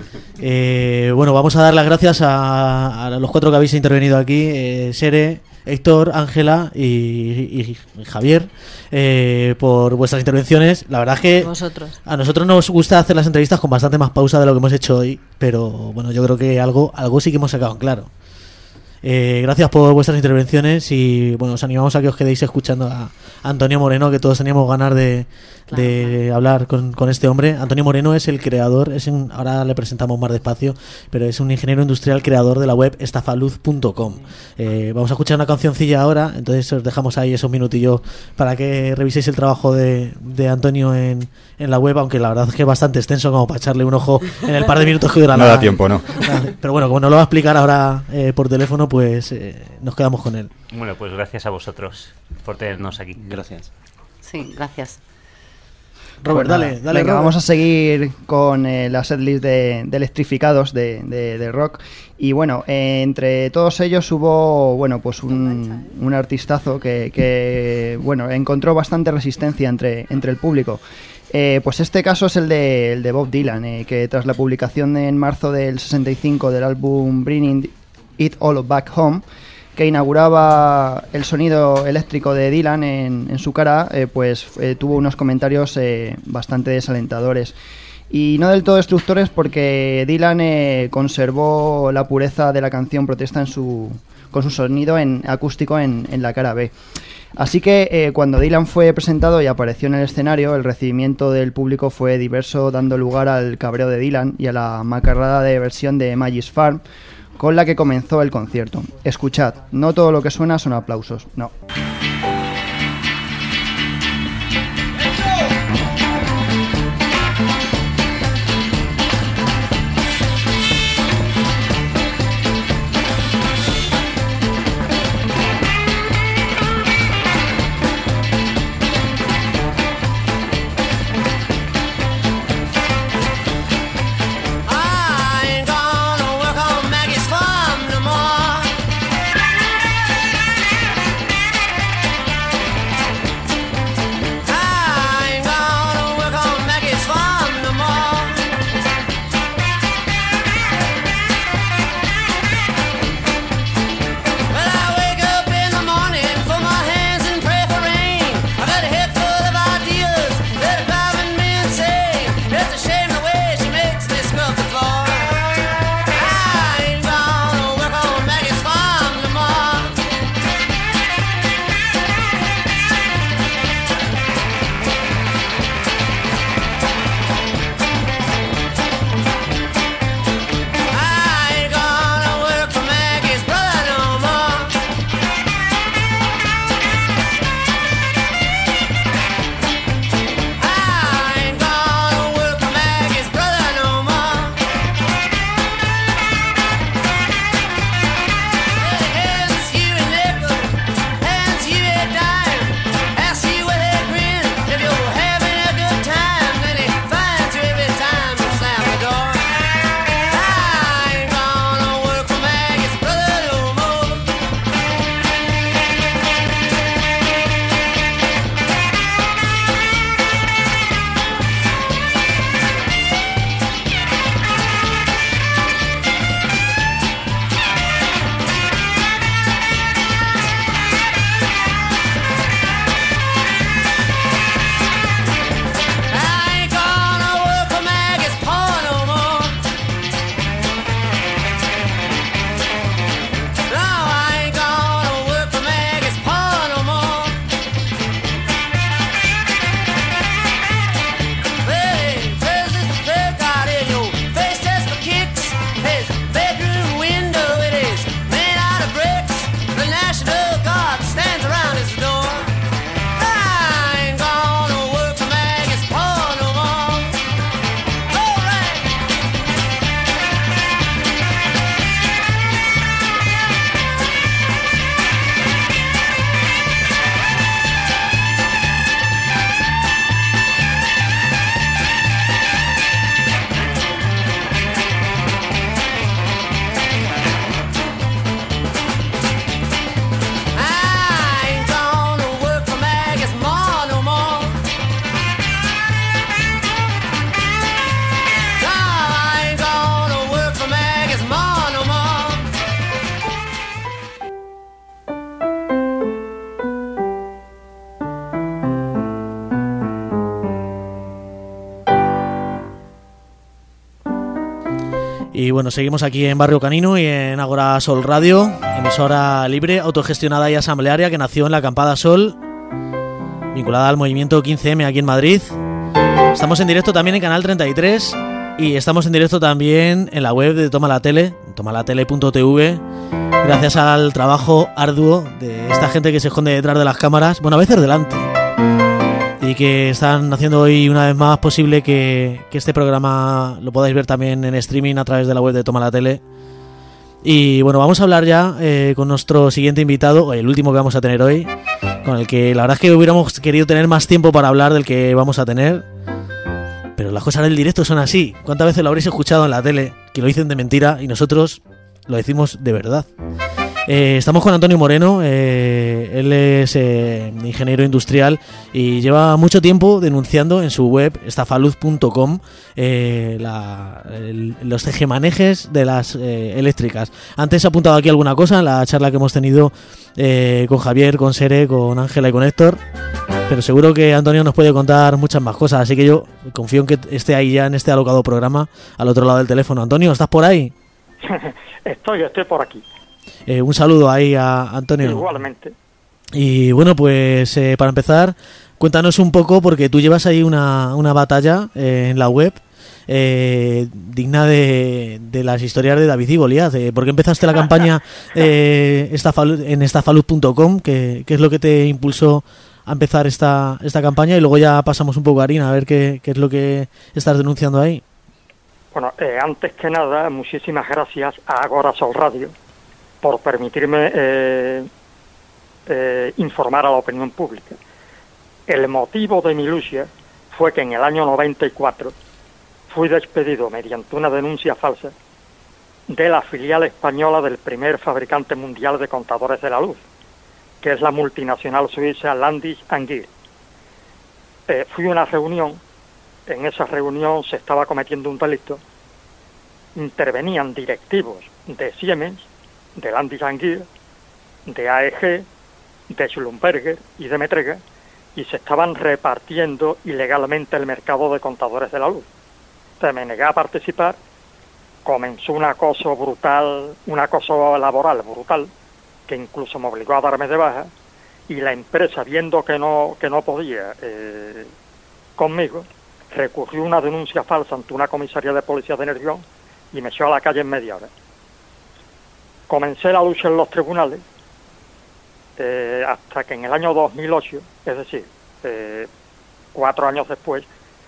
Bueno, vamos a dar las gracias a los 4 que habéis intervenido aquí, Sere, Héctor, Ángela y Javier, por vuestras intervenciones. La verdad es que a nosotros nos gusta hacer las entrevistas con bastante más pausa de lo que hemos hecho hoy, pero bueno, yo creo que algo sí que hemos sacado en claro. Gracias por vuestras intervenciones y bueno, os animamos a que os quedéis escuchando a Antonio Moreno, que todos teníamos ganas de hablar con este hombre. Antonio Moreno es el creador, ahora le presentamos más despacio, pero es un ingeniero industrial creador de la web estafaluz.com. Vamos a escuchar una cancioncilla ahora, entonces os dejamos ahí esos minutillos para que reviséis el trabajo de Antonio en la web, aunque la verdad es que es bastante extenso como para echarle un ojo en el par de minutos que dura no da tiempo, ¿no? Pero bueno, como no lo va a explicar ahora por teléfono, pues nos quedamos con él. Bueno, pues gracias a vosotros por tenernos aquí. Gracias. Sí, gracias. Robert, Pues dale, venga, Robert. vamos a seguir con la setlist de electrificados de rock. Y bueno, entre todos ellos hubo, bueno, pues un artistazo que bueno, encontró bastante resistencia entre el público. Pues este caso es el de Bob Dylan, que tras la publicación en marzo del 65 del álbum Bringing It All Back Home, que inauguraba el sonido eléctrico de Dylan en su cara, tuvo unos comentarios bastante desalentadores y no del todo destructores, porque Dylan conservó la pureza de la canción protesta con su sonido acústico en la cara B. Así que cuando Dylan fue presentado y apareció en el escenario, el recibimiento del público fue diverso, dando lugar al cabreo de Dylan y a la macarrada de versión de Maggie's Farm con la que comenzó el concierto. Escuchad, no todo lo que suena son aplausos, no. Y bueno, seguimos aquí en Barrio Canino y en Agora Sol Radio, emisora libre, autogestionada y asamblearia que nació en la Acampada Sol, vinculada al movimiento 15M aquí en Madrid. Estamos en directo también en Canal 33 y estamos en directo también en la web de Toma la Tele, tomalatele.tv, gracias al trabajo arduo de esta gente que se esconde detrás de las cámaras, bueno, a veces delante, y que están haciendo hoy una vez más posible que este programa lo podáis ver también en streaming a través de la web de Toma la Tele. Y bueno, vamos a hablar ya con nuestro siguiente invitado, el último que vamos a tener hoy, con el que la verdad es que hubiéramos querido tener más tiempo para hablar del que vamos a tener, pero las cosas del directo son así. ¿Cuántas veces lo habréis escuchado en la tele? Que lo dicen de mentira y nosotros lo decimos de verdad. Estamos con Antonio Moreno, él es ingeniero industrial y lleva mucho tiempo denunciando en su web estafaluz.com los tejemanejes de las eléctricas. Antes he apuntado aquí alguna cosa en la charla que hemos tenido con Javier, con Sere, con Ángela y con Héctor, pero seguro que Antonio nos puede contar muchas más cosas, así que yo confío en que esté ahí ya en este alocado programa al otro lado del teléfono. Antonio, ¿estás por ahí? Estoy por aquí. Un saludo ahí a Antonio. Igualmente. Y bueno, pues para empezar, cuéntanos un poco, porque tú llevas ahí una batalla en la web digna de las historias de David y Goliat. ¿Por qué empezaste la campaña en estafaluz.com? ¿Qué es lo que te impulsó a empezar esta campaña? Y luego ya pasamos un poco a harina, a ver qué es lo que estás denunciando ahí. Bueno, antes que nada, muchísimas gracias a Agora Sol Radio por permitirme informar a la opinión pública. El motivo de mi lucha fue que en el año 94 fui despedido mediante una denuncia falsa de la filial española del primer fabricante mundial de contadores de la luz, que es la multinacional suiza Landis & Gyr. Fui a una reunión, en esa reunión se estaba cometiendo un delito, intervenían directivos de Siemens, de Landis & Gyr, de AEG, de Schlumberger y de Metrega, y se estaban repartiendo ilegalmente el mercado de contadores de la luz. Entonces me negué a participar, comenzó un acoso brutal, un acoso laboral brutal, que incluso me obligó a darme de baja, y la empresa, viendo que no podía conmigo, recurrió a una denuncia falsa ante una comisaría de policía de Nervión y me echó a la calle en media hora. Comencé la lucha en los tribunales hasta que en el año 2008, es decir, 4 años después,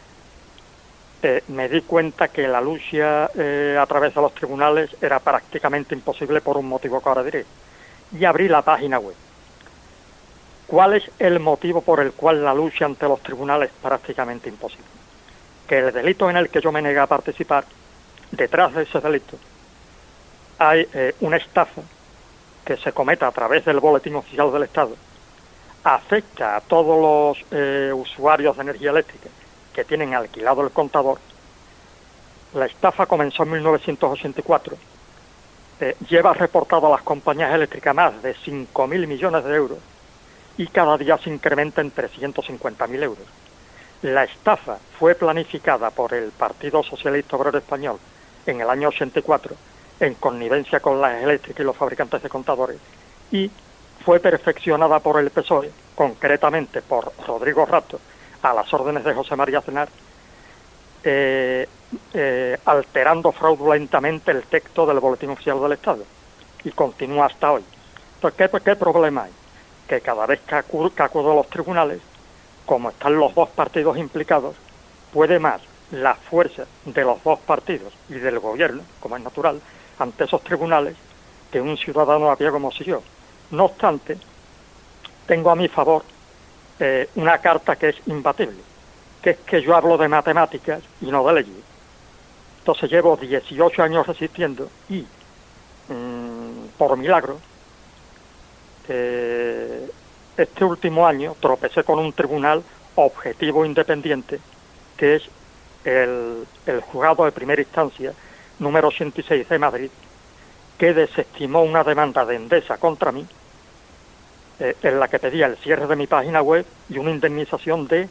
me di cuenta que la lucha a través de los tribunales era prácticamente imposible por un motivo que ahora diré. Y abrí la página web. ¿Cuál es el motivo por el cual la lucha ante los tribunales es prácticamente imposible? Que el delito en el que yo me negué a participar, detrás de ese delito, hay una estafa que se cometa a través del Boletín Oficial del Estado, afecta a todos los usuarios de energía eléctrica que tienen alquilado el contador. La estafa comenzó en 1984, lleva reportado a las compañías eléctricas más de 5.000 millones de euros y cada día se incrementa en 350.000 euros. La estafa fue planificada por el Partido Socialista Obrero Español en el año 84, en connivencia con las eléctricas y los fabricantes de contadores, y fue perfeccionada por el PSOE, concretamente por Rodrigo Rato, a las órdenes de José María Aznar, alterando fraudulentamente el texto del Boletín Oficial del Estado, y continúa hasta hoy. Entonces, ¿qué problema hay? Que cada vez que acudo a los tribunales, como están los dos partidos implicados, puede más la fuerza de los dos partidos y del gobierno, como es natural, ante esos tribunales, que un ciudadano a pie como si yo. No obstante, tengo a mi favor una carta que es imbatible, que es que yo hablo de matemáticas y no de leyes. Entonces llevo 18 años resistiendo y, por milagro, este último año tropecé con un tribunal objetivo independiente, que es el juzgado de primera instancia número 86 de Madrid, que desestimó una demanda de Endesa contra mí, en la que pedía el cierre de mi página web y una indemnización de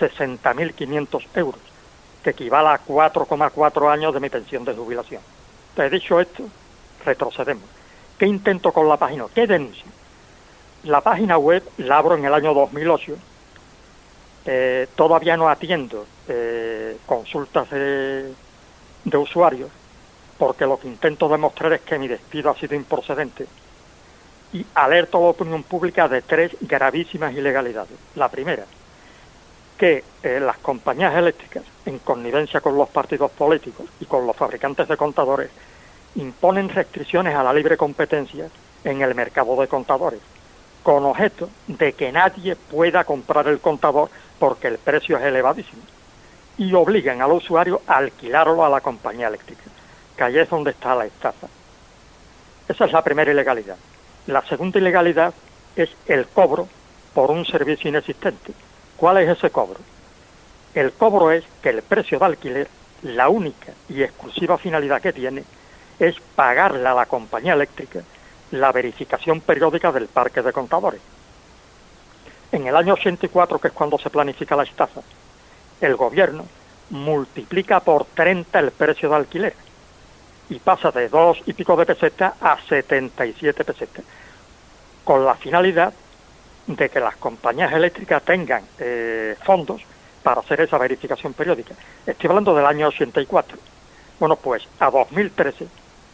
60.500 euros, que equivale a 4,4 años de mi pensión de jubilación. Te he dicho esto, retrocedemos. ¿Qué intento con la página? ¿Qué denuncia? La página web la abro en el año 2008. Todavía no atiendo consultas de usuarios, porque lo que intento demostrar es que mi despido ha sido improcedente. Y alerto a la opinión pública de 3 gravísimas ilegalidades. La primera, que las compañías eléctricas, en connivencia con los partidos políticos y con los fabricantes de contadores, imponen restricciones a la libre competencia en el mercado de contadores, con objeto de que nadie pueda comprar el contador porque el precio es elevadísimo, y obligan al usuario a alquilarlo a la compañía eléctrica, que ahí es donde está la estafa. Esa es la primera ilegalidad. La segunda ilegalidad es el cobro por un servicio inexistente. ¿Cuál es ese cobro? El cobro es que el precio de alquiler, la única y exclusiva finalidad que tiene, es pagarle a la compañía eléctrica la verificación periódica del parque de contadores. En el año 84, que es cuando se planifica la estafa, el gobierno multiplica por 30 el precio de alquiler y pasa de 2 y pico de pesetas a 77 pesetas, con la finalidad de que las compañías eléctricas tengan fondos para hacer esa verificación periódica. Estoy hablando del año 84. Bueno, pues a 2013,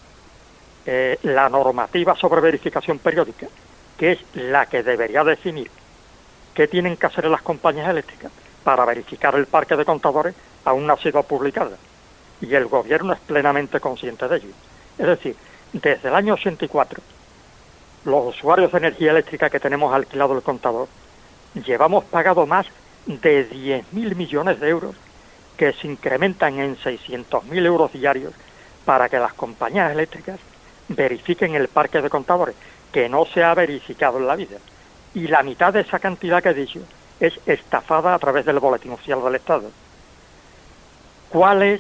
la normativa sobre verificación periódica, que es la que debería definir qué tienen que hacer las compañías eléctricas para verificar el parque de contadores, aún no ha sido publicada. Y el gobierno es plenamente consciente de ello. Es decir, desde el año 84, los usuarios de energía eléctrica que tenemos alquilado el contador, llevamos pagado más de 10.000 millones de euros, que se incrementan en 600.000 euros diarios para que las compañías eléctricas verifiquen el parque de contadores, que no se ha verificado en la vida. Y la mitad de esa cantidad que he dicho es estafada a través del Boletín Oficial del Estado. ¿Cuál es?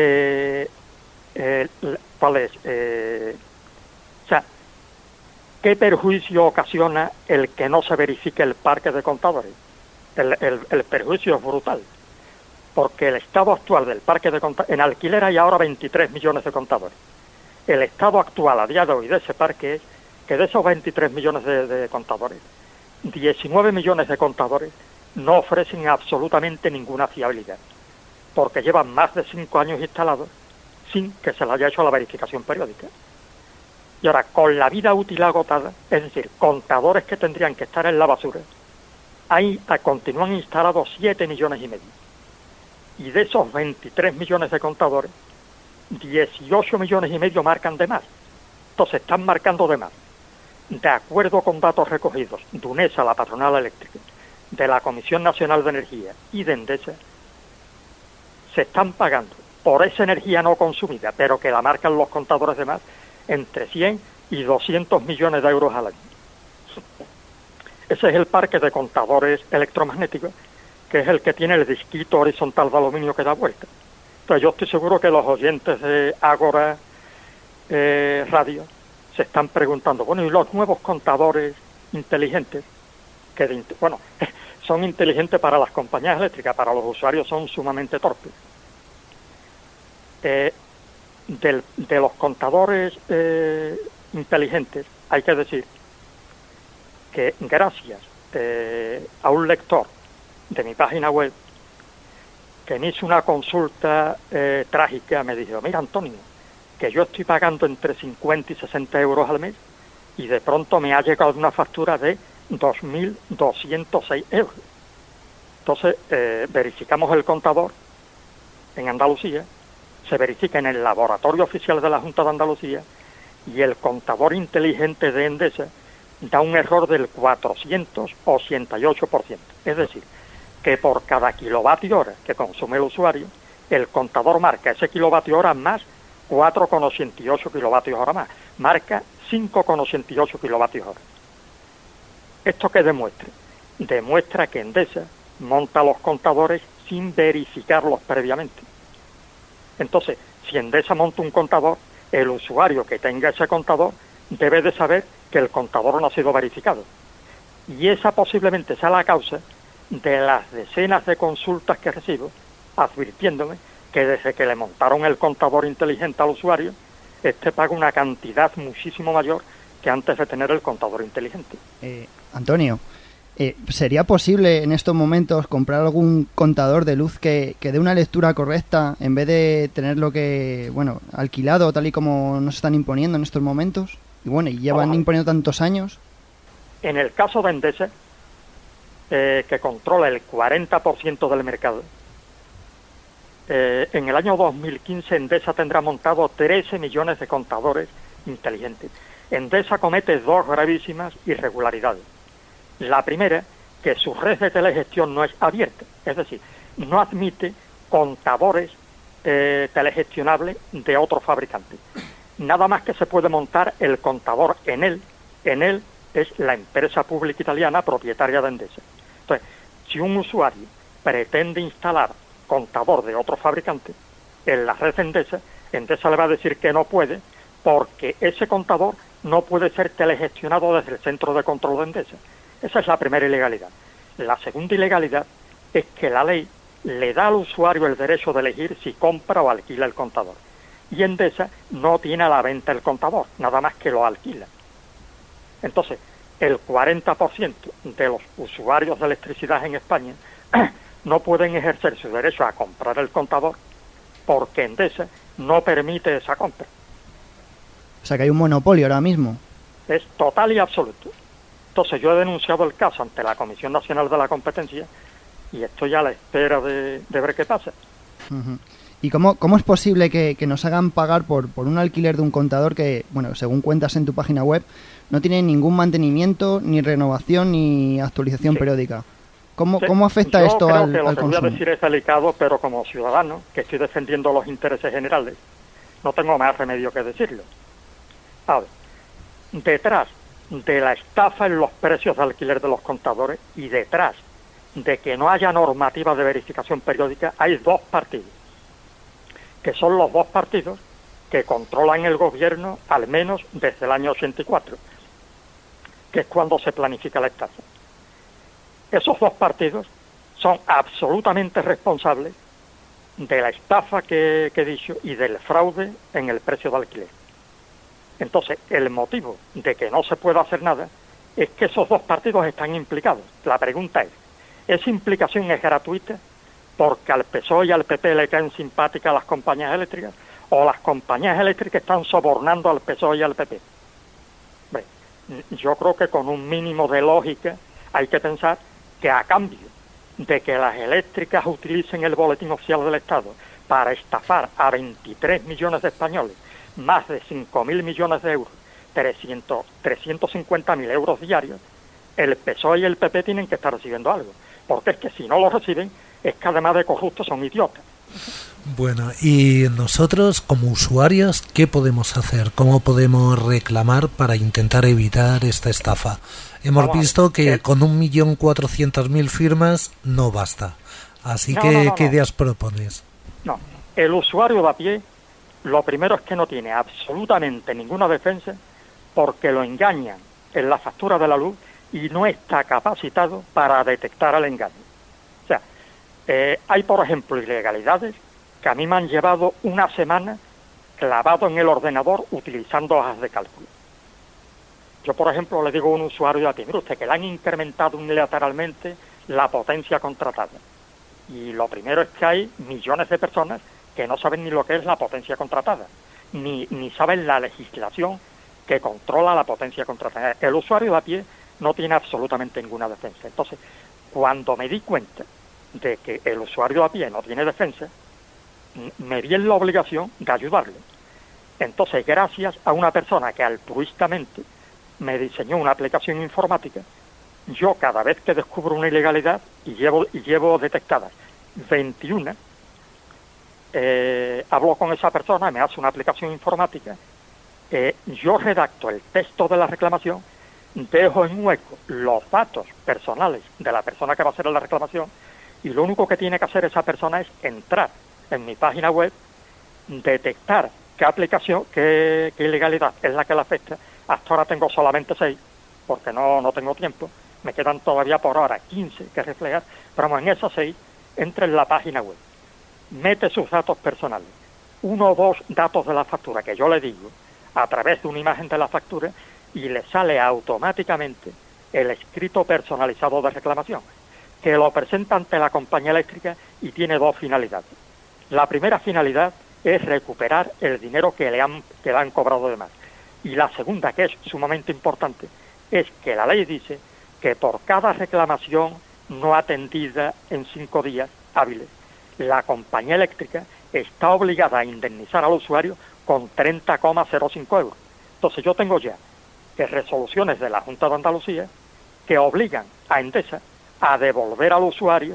¿Qué perjuicio ocasiona el que no se verifique el parque de contadores? El perjuicio es brutal, porque el estado actual del parque de contadores, en alquiler hay ahora 23 millones de contadores. El estado actual a día de hoy de ese parque es que de esos 23 millones de contadores, 19 millones de contadores no ofrecen absolutamente ninguna fiabilidad, porque llevan más de 5 años instalados sin que se le haya hecho la verificación periódica. Y ahora, con la vida útil agotada, es decir, contadores que tendrían que estar en la basura, ahí continúan instalados 7 millones y medio. Y de esos 23 millones de contadores, 18 millones y medio marcan de más. Entonces están marcando de más. De acuerdo con datos recogidos de UNESA, la patronal eléctrica, de la Comisión Nacional de Energía y de Endesa, se están pagando por esa energía no consumida, pero que la marcan los contadores de más, entre 100 y 200 millones de euros al año. Ese es el parque de contadores electromagnéticos, que es el que tiene el disquito horizontal de aluminio que da vuelta. Entonces yo estoy seguro que los oyentes de Ágora Radio se están preguntando, bueno, ¿y los nuevos contadores inteligentes? Son inteligentes para las compañías eléctricas, para los usuarios son sumamente torpes. De los contadores inteligentes hay que decir que gracias a un lector de mi página web que me hizo una consulta trágica, me dijo, mira Antonio, que yo estoy pagando entre 50 y 60 euros al mes y de pronto me ha llegado una factura de 2.206 euros. Entonces verificamos el contador en Andalucía, se verifica en el laboratorio oficial de la Junta de Andalucía y el contador inteligente de Endesa da un error del 488%. Es decir, que por cada kilovatio hora que consume el usuario, el contador marca ese kilovatio hora más 4,88 kilovatios hora más. Marca 5,88 kilovatios hora. ¿Esto qué demuestra? Demuestra que Endesa monta los contadores sin verificarlos previamente. Entonces, si Endesa monta un contador, el usuario que tenga ese contador debe de saber que el contador no ha sido verificado. Y esa posiblemente sea la causa de las decenas de consultas que recibo, advirtiéndome que desde que le montaron el contador inteligente al usuario, este paga una cantidad muchísimo mayor que antes de tener el contador inteligente. Antonio, ¿sería posible en estos momentos comprar algún contador de luz que dé una lectura correcta en vez de tenerlo alquilado tal y como nos están imponiendo en estos momentos? Y llevan imponiendo tantos años. En el caso de Endesa, que controla el 40% del mercado, en el año 2015 Endesa tendrá montado 13 millones de contadores inteligentes. Endesa comete dos gravísimas irregularidades. La primera, que su red de telegestión no es abierta, es decir, no admite contadores telegestionables de otros fabricantes. Nada más que se puede montar el contador en él es la empresa pública italiana propietaria de Endesa. Entonces, si un usuario pretende instalar contador de otro fabricante en la red de Endesa le va a decir que no puede, porque ese contador no puede ser telegestionado desde el centro de control de Endesa. Esa es la primera ilegalidad. La segunda ilegalidad es que la ley le da al usuario el derecho de elegir si compra o alquila el contador. Y Endesa no tiene a la venta el contador, nada más que lo alquila. Entonces, el 40% de los usuarios de electricidad en España no pueden ejercer su derecho a comprar el contador porque Endesa no permite esa compra. O sea que hay un monopolio ahora mismo. Es total y absoluto. Entonces yo he denunciado el caso ante la Comisión Nacional de la Competencia y estoy a la espera de ver qué pasa. Uh-huh. ¿Y cómo es posible que nos hagan pagar por un alquiler de un contador que, según cuentas en tu página web, no tiene ningún mantenimiento, ni renovación, ni actualización periódica? ¿Cómo afecta esto al consumo? Lo que voy a decir es delicado, pero como ciudadano, que estoy defendiendo los intereses generales, no tengo más remedio que decirlo. A ver, detrás de la estafa en los precios de alquiler de los contadores y detrás de que no haya normativa de verificación periódica, hay dos partidos, que son los dos partidos que controlan el gobierno al menos desde el año 84, que es cuando se planifica la estafa. Esos dos partidos son absolutamente responsables de la estafa que he dicho y del fraude en el precio de alquiler. Entonces, el motivo de que no se pueda hacer nada es que esos dos partidos están implicados. La pregunta es, ¿esa implicación es gratuita porque al PSOE y al PP le caen simpáticas las compañías eléctricas o las compañías eléctricas están sobornando al PSOE y al PP? Bueno, yo creo que con un mínimo de lógica hay que pensar que a cambio de que las eléctricas utilicen el boletín oficial del Estado para estafar a 23 millones de españoles, más de 5.000 millones de euros, 350.000 euros diarios, el PSOE y el PP tienen que estar recibiendo algo. Porque es que si no lo reciben, es que además de corruptos son idiotas. Bueno, y nosotros como usuarios, ¿qué podemos hacer? ¿Cómo podemos reclamar para intentar evitar esta estafa? Hemos visto que con 1.400.000 firmas no basta. Así que, ¿qué ideas propones? No, el usuario de a pie, lo primero es que no tiene absolutamente ninguna defensa porque lo engañan en la factura de la luz y no está capacitado para detectar el engaño. O sea, hay, por ejemplo, ilegalidades que a mí me han llevado una semana clavado en el ordenador utilizando hojas de cálculo. Yo, por ejemplo, le digo a un usuario a ti, mire usted, que le han incrementado unilateralmente la potencia contratada. Y lo primero es que hay millones de personas que no saben ni lo que es la potencia contratada, ni saben la legislación que controla la potencia contratada. El usuario de a pie no tiene absolutamente ninguna defensa. Entonces, cuando me di cuenta de que el usuario de a pie no tiene defensa, me vi en la obligación de ayudarle. Entonces, gracias a una persona que altruistamente me diseñó una aplicación informática, yo cada vez que descubro una ilegalidad, y llevo detectadas 21, hablo con esa persona, me hace una aplicación informática, yo redacto el texto de la reclamación, dejo en hueco los datos personales de la persona que va a hacer la reclamación y lo único que tiene que hacer esa persona es entrar en mi página web, detectar qué aplicación, qué ilegalidad es la que la afecta. Hasta ahora tengo solamente 6, porque no tengo tiempo. Me quedan todavía por ahora 15 que reflejar, pero en esas 6 entra en la página web, mete sus datos personales, uno o dos datos de la factura que yo le digo a través de una imagen de la factura y le sale automáticamente el escrito personalizado de reclamación, que lo presenta ante la compañía eléctrica y tiene dos finalidades. La primera finalidad es recuperar el dinero que le han cobrado de más. Y la segunda, que es sumamente importante, es que la ley dice que por cada reclamación no atendida en 5 días hábiles, la compañía eléctrica está obligada a indemnizar al usuario con 30,05 euros. Entonces yo tengo ya resoluciones de la Junta de Andalucía que obligan a Endesa a devolver al usuario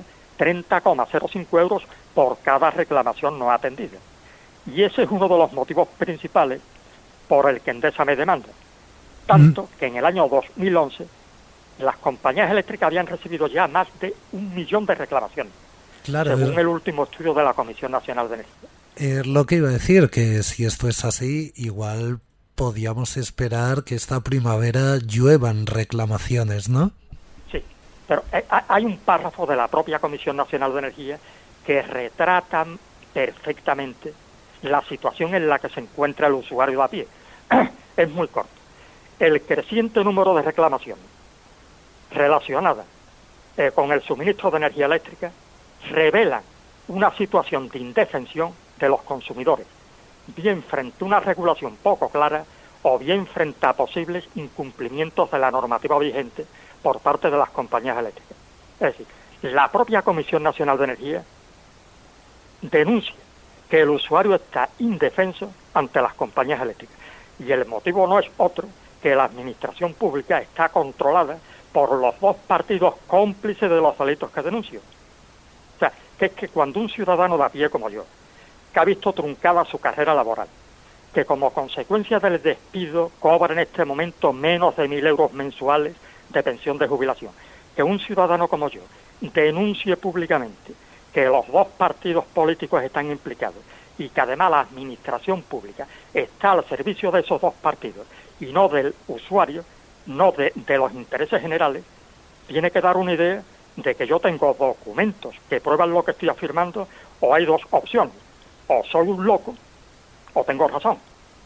30,05 euros por cada reclamación no atendida. Y ese es uno de los motivos principales por el que Endesa me demanda. Tanto que en el año 2011 las compañías eléctricas habían recibido ya más de 1 millón de reclamaciones, según el último estudio de la Comisión Nacional de Energía. Lo que iba a decir, que si esto es así, igual podíamos esperar que esta primavera lluevan reclamaciones, ¿no? Sí, pero hay un párrafo de la propia Comisión Nacional de Energía que retrata perfectamente la situación en la que se encuentra el usuario de a pie. Es muy corto. El creciente número de reclamaciones relacionadas con el suministro de energía eléctrica revelan una situación de indefensión de los consumidores, bien frente a una regulación poco clara o bien frente a posibles incumplimientos de la normativa vigente por parte de las compañías eléctricas. Es decir, la propia Comisión Nacional de Energía denuncia que el usuario está indefenso ante las compañías eléctricas y el motivo no es otro que la administración pública está controlada por los dos partidos cómplices de los delitos que denuncio. O sea, que es que cuando un ciudadano de a pie como yo, que ha visto truncada su carrera laboral, que como consecuencia del despido cobra en este momento menos de 1.000 euros mensuales de pensión de jubilación, que un ciudadano como yo denuncie públicamente que los dos partidos políticos están implicados y que además la administración pública está al servicio de esos dos partidos y no del usuario, no de los intereses generales, tiene que dar una idea de que yo tengo documentos que prueban lo que estoy afirmando, o hay dos opciones: o soy un loco o tengo razón.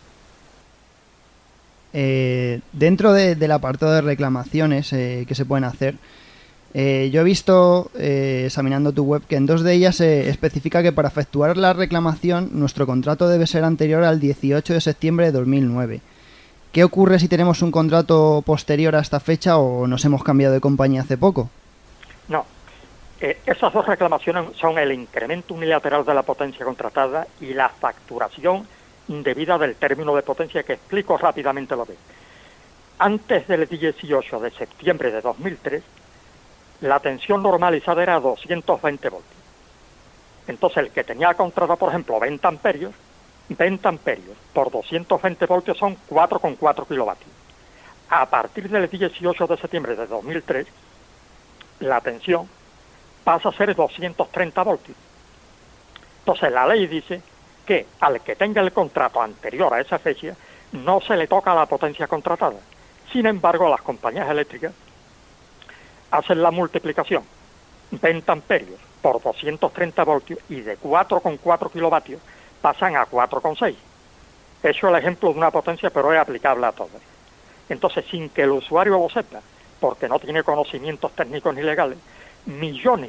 Dentro del apartado de reclamaciones que se pueden hacer, yo he visto, examinando tu web, que en 2 de ellas se especifica que para efectuar la reclamación nuestro contrato debe ser anterior al 18 de septiembre de 2009. ¿Qué ocurre si tenemos un contrato posterior a esta fecha o nos hemos cambiado de compañía hace poco? No. Esas dos reclamaciones son el incremento unilateral de la potencia contratada y la facturación indebida del término de potencia, que explico rápidamente lo que es. Antes del 18 de septiembre de 2003, la tensión normalizada era 220 voltios. Entonces, el que tenía contratado, por ejemplo, 20 amperios por 220 voltios son 4,4 kilovatios. A partir del 18 de septiembre de 2003, la tensión pasa a ser 230 voltios. Entonces, la ley dice que al que tenga el contrato anterior a esa fecha no se le toca la potencia contratada. Sin embargo, las compañías eléctricas hacen la multiplicación 20 amperios por 230 voltios y de 4,4 kilovatios pasan a 4,6. Eso es el ejemplo de una potencia, pero es aplicable a todas. Entonces, sin que el usuario lo sepa, porque no tiene conocimientos técnicos ni legales, millones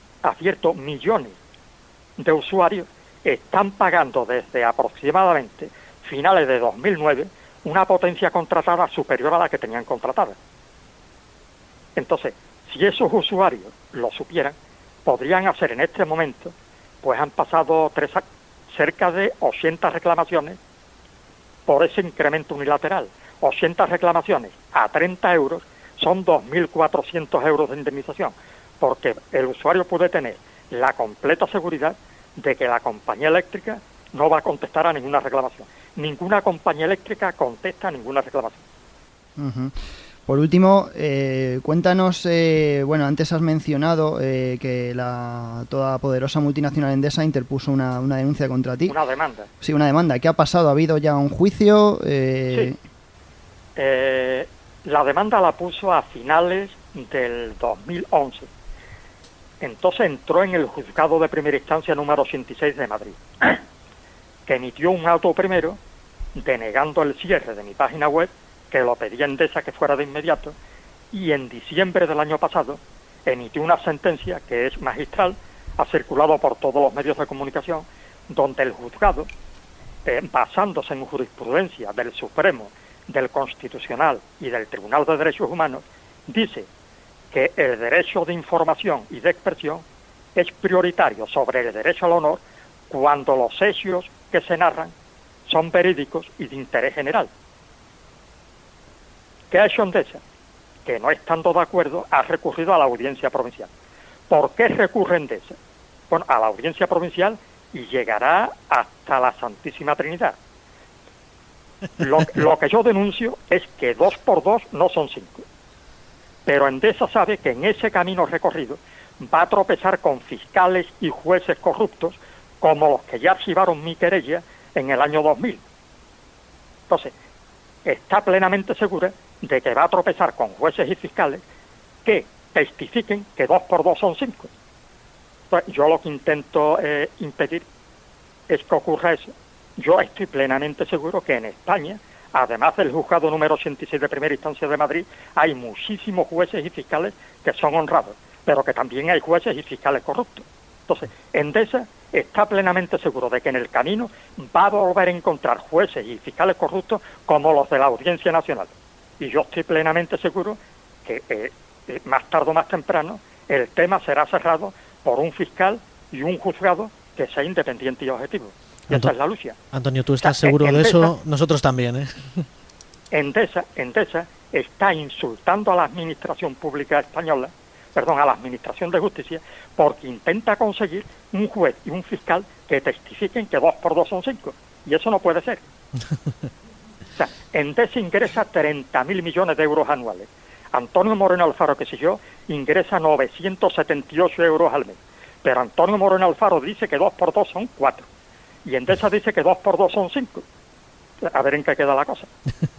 de usuarios están pagando desde aproximadamente finales de 2009 una potencia contratada superior a la que tenían contratada. Entonces, si esos usuarios lo supieran, podrían hacer en este momento, pues han pasado cerca de 80 reclamaciones por ese incremento unilateral. 80 reclamaciones a 30 euros son 2.400 euros de indemnización, porque el usuario puede tener la completa seguridad de que la compañía eléctrica no va a contestar a ninguna reclamación. Ninguna compañía eléctrica contesta a ninguna reclamación. Uh-huh. Por último, cuéntanos, antes has mencionado que la todopoderosa multinacional Endesa interpuso una denuncia contra ti. Una demanda. Sí, una demanda. ¿Qué ha pasado? ¿Ha habido ya un juicio? Sí. La demanda la puso a finales del 2011. Entonces entró en el juzgado de primera instancia número 86 de Madrid. que emitió un auto primero denegando el cierre de mi página web, que lo pedía Endesa que fuera de inmediato, y en diciembre del año pasado emitió una sentencia que es magistral, ha circulado por todos los medios de comunicación, donde el juzgado, basándose en jurisprudencia del Supremo, del Constitucional y del Tribunal de Derechos Humanos, dice que el derecho de información y de expresión es prioritario sobre el derecho al honor cuando los hechos que se narran son verídicos y de interés general. ¿Qué ha hecho Endesa? Que no estando de acuerdo ha recurrido a la audiencia provincial. ¿Por qué recurre Endesa? Bueno, a la audiencia provincial y llegará hasta la Santísima Trinidad. Lo que yo denuncio es que 2 por 2 no son 5. Pero Endesa sabe que en ese camino recorrido va a tropezar con fiscales y jueces corruptos como los que ya archivaron mi querella en el año 2000. Entonces, está plenamente segura de que va a tropezar con jueces y fiscales que testifiquen que 2 por 2 son 5. Entonces, yo lo que intento impedir es que ocurra eso. Yo estoy plenamente seguro que en España, además del juzgado número 86 de primera instancia de Madrid, hay muchísimos jueces y fiscales que son honrados, pero que también hay jueces y fiscales corruptos. Entonces, Endesa está plenamente seguro de que en el camino va a volver a encontrar jueces y fiscales corruptos como los de la Audiencia Nacional. Y yo estoy plenamente seguro que más tarde o más temprano el tema será cerrado por un fiscal y un juzgado que sea independiente y objetivo. Y esa es la lucha. Antonio, ¿tú estás seguro de eso? Nosotros también, ¿eh? Endesa está insultando a la administración pública española, a la administración de justicia, porque intenta conseguir un juez y un fiscal que testifiquen que 2 por 2 son 5. Y eso no puede ser. O sea, Endesa ingresa 30.000 millones de euros anuales. Antonio Moreno Alfaro, que sé yo, ingresa 978 euros al mes. Pero Antonio Moreno Alfaro dice que 2 por 2 son 4. Y Endesa dice que 2 por 2 son 5. A ver en qué queda la cosa.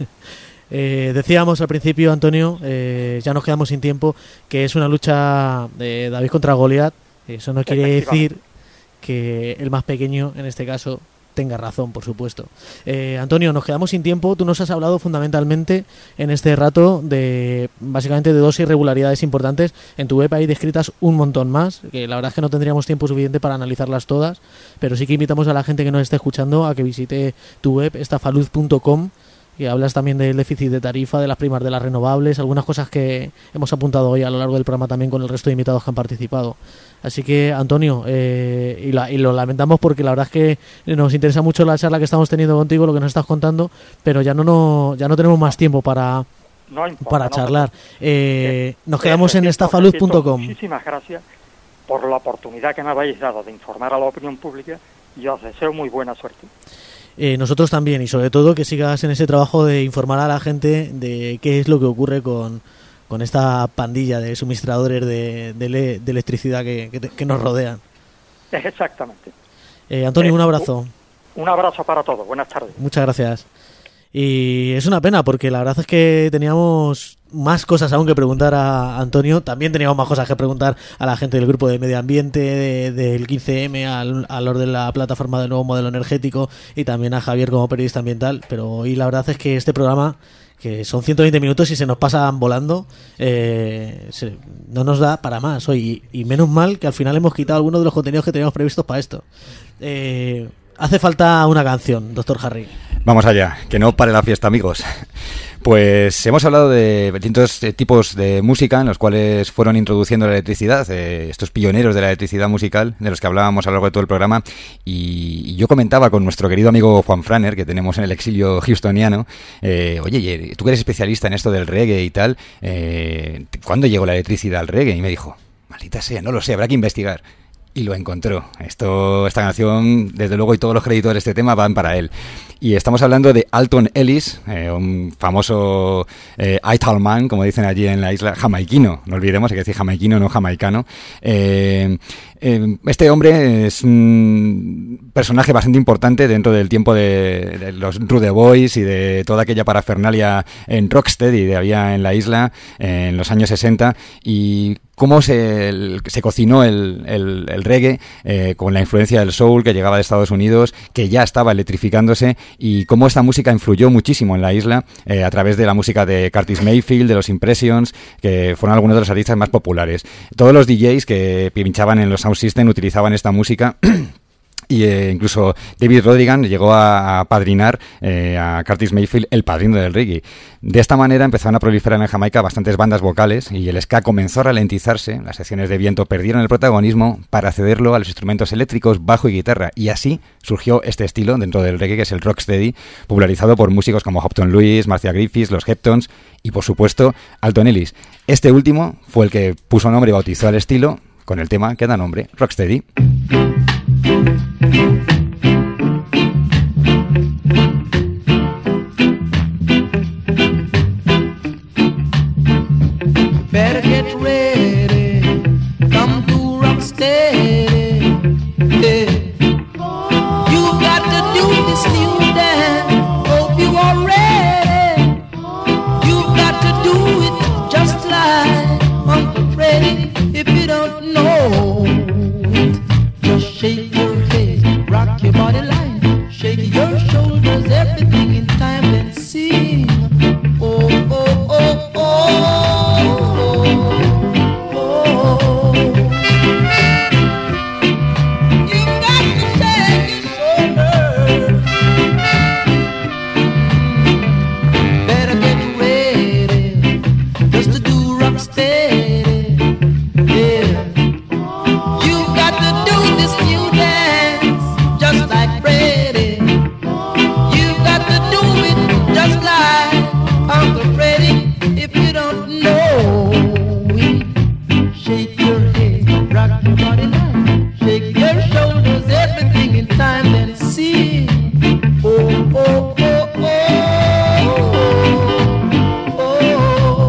Decíamos al principio, Antonio, ya nos quedamos sin tiempo, que es una lucha de David contra Goliat. Eso no quiere decir que el más pequeño, en este caso, tenga razón, por supuesto. Antonio, nos quedamos sin tiempo. Tú nos has hablado fundamentalmente en este rato de básicamente de 2 irregularidades importantes. En tu web hay descritas un montón más, que la verdad es que no tendríamos tiempo suficiente para analizarlas todas, pero sí que invitamos a la gente que nos esté escuchando a que visite tu web, estafaluz.com, y hablas también del déficit de tarifa, de las primas de las renovables, algunas cosas que hemos apuntado hoy a lo largo del programa también con el resto de invitados que han participado. Así que, Antonio, y lo lamentamos porque la verdad es que nos interesa mucho la charla que estamos teniendo contigo, lo que nos estás contando, pero ya no tenemos más tiempo para charlar. Nos quedamos en estafaluz.com. Muchísimas gracias por la oportunidad que me habéis dado de informar a la opinión pública y os deseo muy buena suerte. Nosotros también, y sobre todo que sigas en ese trabajo de informar a la gente de qué es lo que ocurre con esta pandilla de suministradores de electricidad que nos rodean. Exactamente. Antonio, un abrazo. Un abrazo para todos, buenas tardes. Muchas gracias. Y es una pena porque la verdad es que teníamos más cosas aún que preguntar a Antonio. También teníamos más cosas que preguntar a la gente del grupo de medio ambiente, del 15M, a los de la plataforma del nuevo modelo energético y también a Javier como periodista ambiental. Pero hoy la verdad es que este programa, que son 120 minutos y se nos pasan volando, no nos da para más hoy. Y menos mal que al final hemos quitado algunos de los contenidos que teníamos previstos para esto. Hace falta una canción, Dr. Harry. Vamos allá, que no pare la fiesta, amigos. Pues hemos hablado de distintos tipos de música en los cuales fueron introduciendo la electricidad, estos pioneros de la electricidad musical, de los que hablábamos a lo largo de todo el programa, y yo comentaba con nuestro querido amigo Juan Franer, que tenemos en el exilio houstoniano, oye, tú que eres especialista en esto del reggae y tal, ¿cuándo llegó la electricidad al reggae? Y me dijo, maldita sea, no lo sé, habrá que investigar. Y lo encontró. Esta canción, desde luego, y todos los créditos de este tema van para él. Y estamos hablando de Alton Ellis, un famoso Italman, como dicen allí en la isla, jamaiquino. No olvidemos, hay que decir jamaiquino, no jamaicano. Este hombre es un personaje bastante importante dentro del tiempo de los Rude Boys y de toda aquella parafernalia en Rocksteady que había en la isla en los años 60, y cómo se cocinó el reggae con la influencia del soul que llegaba de Estados Unidos, que ya estaba electrificándose, y cómo esta música influyó muchísimo en la isla a través de la música de Curtis Mayfield, de los Impressions, que fueron algunos de los artistas más populares. Todos los DJs que pinchaban en los Sound System utilizaban esta música. Y incluso David Rodigan llegó a padrinar a Curtis Mayfield, el padrino del reggae. De esta manera empezaron a proliferar en Jamaica bastantes bandas vocales y el ska comenzó a ralentizarse. Las secciones de viento perdieron el protagonismo para cederlo a los instrumentos eléctricos, bajo y guitarra. Y así surgió este estilo dentro del reggae, que es el rocksteady, popularizado por músicos como Hopton Lewis, Marcia Griffiths, los Heptons y, por supuesto, Alton Ellis. Este último fue el que puso nombre y bautizó al estilo con el tema que da nombre, rocksteady. Better get ready, come to rocksteady. Yeah. You got to do this new dance. Hope you are ready. You got to do it just like Uncle Freddie. If you don't know it, just shake your head, rock your body line, shake your shoulders, everything in time, then sing. Oh, oh, oh, oh, oh, oh. You got to shake your shoulders. Better get ready just to do rock steady. Yeah. You got to do this new dance just like Freddie. You got to do it just like Uncle Freddie. If you don't know it, shake your head, rock your body line, shake your shoulders, everything in time, then sing. Oh, oh, oh, oh, oh, oh.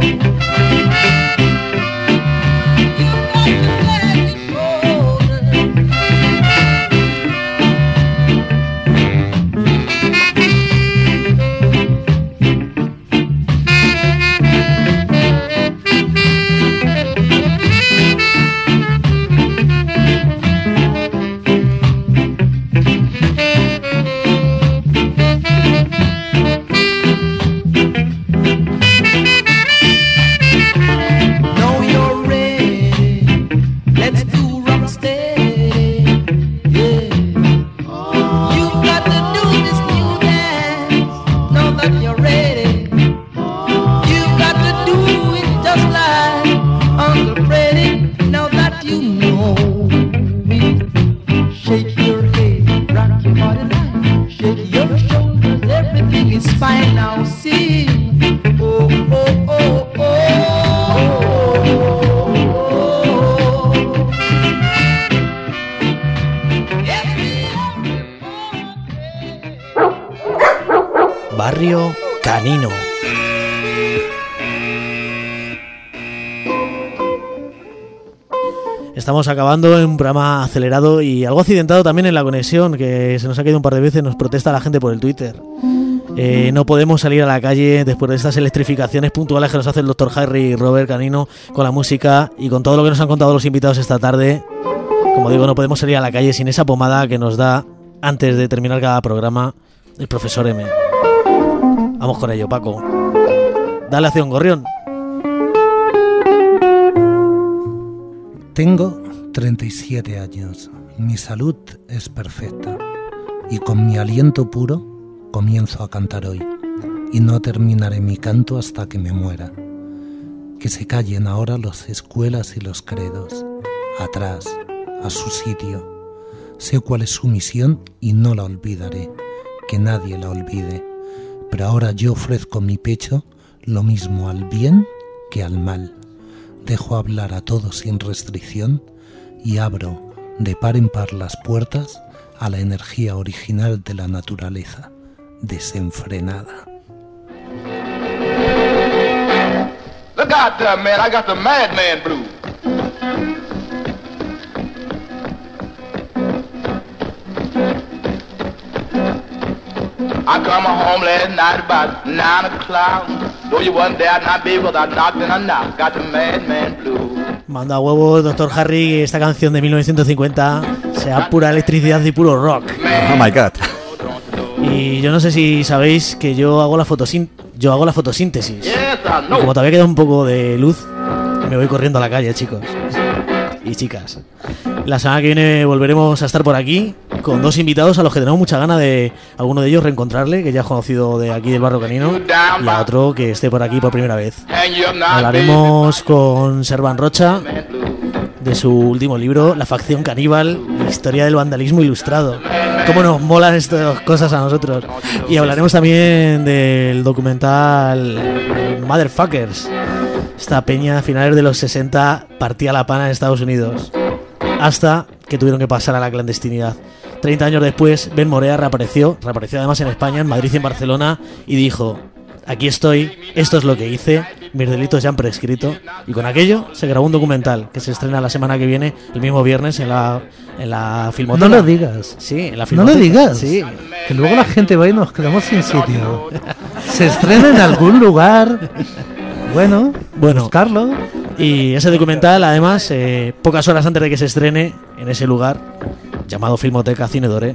Know you're ready. Let's do rock steady. Yeah. You got to do this new dance. Know that you're ready. You got to do it just like Uncle Freddie. Now that you know it, shake your head, rock your body line, shake your shoulders, everything is fine. Now sing. Oh, oh, oh, oh. Barrio Canino. Estamos acabando en un programa acelerado y algo accidentado también en la conexión, que se nos ha caído un par de veces, nos protesta la gente por el Twitter. No podemos salir a la calle después de estas electrificaciones puntuales que nos hace el Dr. Harry y Robert Canino con la música y con todo lo que nos han contado los invitados esta tarde. Como digo, no podemos salir a la calle sin esa pomada que nos da antes de terminar cada programa el profesor M. Vamos con ello, Paco. Dale acción, gorrión. Tengo 37 años. Mi salud es perfecta. Y con mi aliento puro comienzo a cantar hoy. Y no terminaré mi canto hasta que me muera. Que se callen ahora las escuelas y los credos. Atrás, a su sitio. Sé cuál es su misión y no la olvidaré. Que nadie la olvide. Pero ahora yo ofrezco mi pecho lo mismo al bien que al mal. Dejo hablar a todos sin restricción y abro de par en par las puertas a la energía original de la naturaleza, desenfrenada. Look out there, man. I got the madman blues. I come home last night about 9 o'clock. Though you wasn't there, I'd not be without doctor and now got the madman blue. Manda huevos, Dr. Harry, que esta canción de 1950 sea pura electricidad y puro rock. Oh my god. Y yo no sé si sabéis que yo hago la fotosíntesis. Y como todavía queda un poco de luz, me voy corriendo a la calle, chicos y chicas. La semana que viene volveremos a estar por aquí con dos invitados a los que tenemos mucha gana de alguno de ellos reencontrarle, que ya es conocido de aquí del Barrio Canino, y a otro que esté por aquí por primera vez. Hablaremos con Servan Rocha de su último libro, La facción caníbal, la historia del vandalismo ilustrado. Cómo nos molan estas cosas a nosotros. Y hablaremos también del documental Motherfuckers. Esta peña a finales de los 60 partía la pana en Estados Unidos, hasta que tuvieron que pasar a la clandestinidad. 30 años después, Ben Morea reapareció además en España, en Madrid y en Barcelona, y dijo: aquí estoy, esto es lo que hice, mis delitos ya han prescrito. Y con aquello se grabó un documental que se estrena la semana que viene, el mismo viernes, en la Filmoteca. No lo digas. Sí, en la Filmoteca. No lo digas. Sí. Que luego la gente va y nos quedamos sin sitio. Se estrena en algún lugar. Bueno, buscarlo. Y ese documental, además, pocas horas antes de que se estrene en ese lugar, llamado Filmoteca Cine Doré,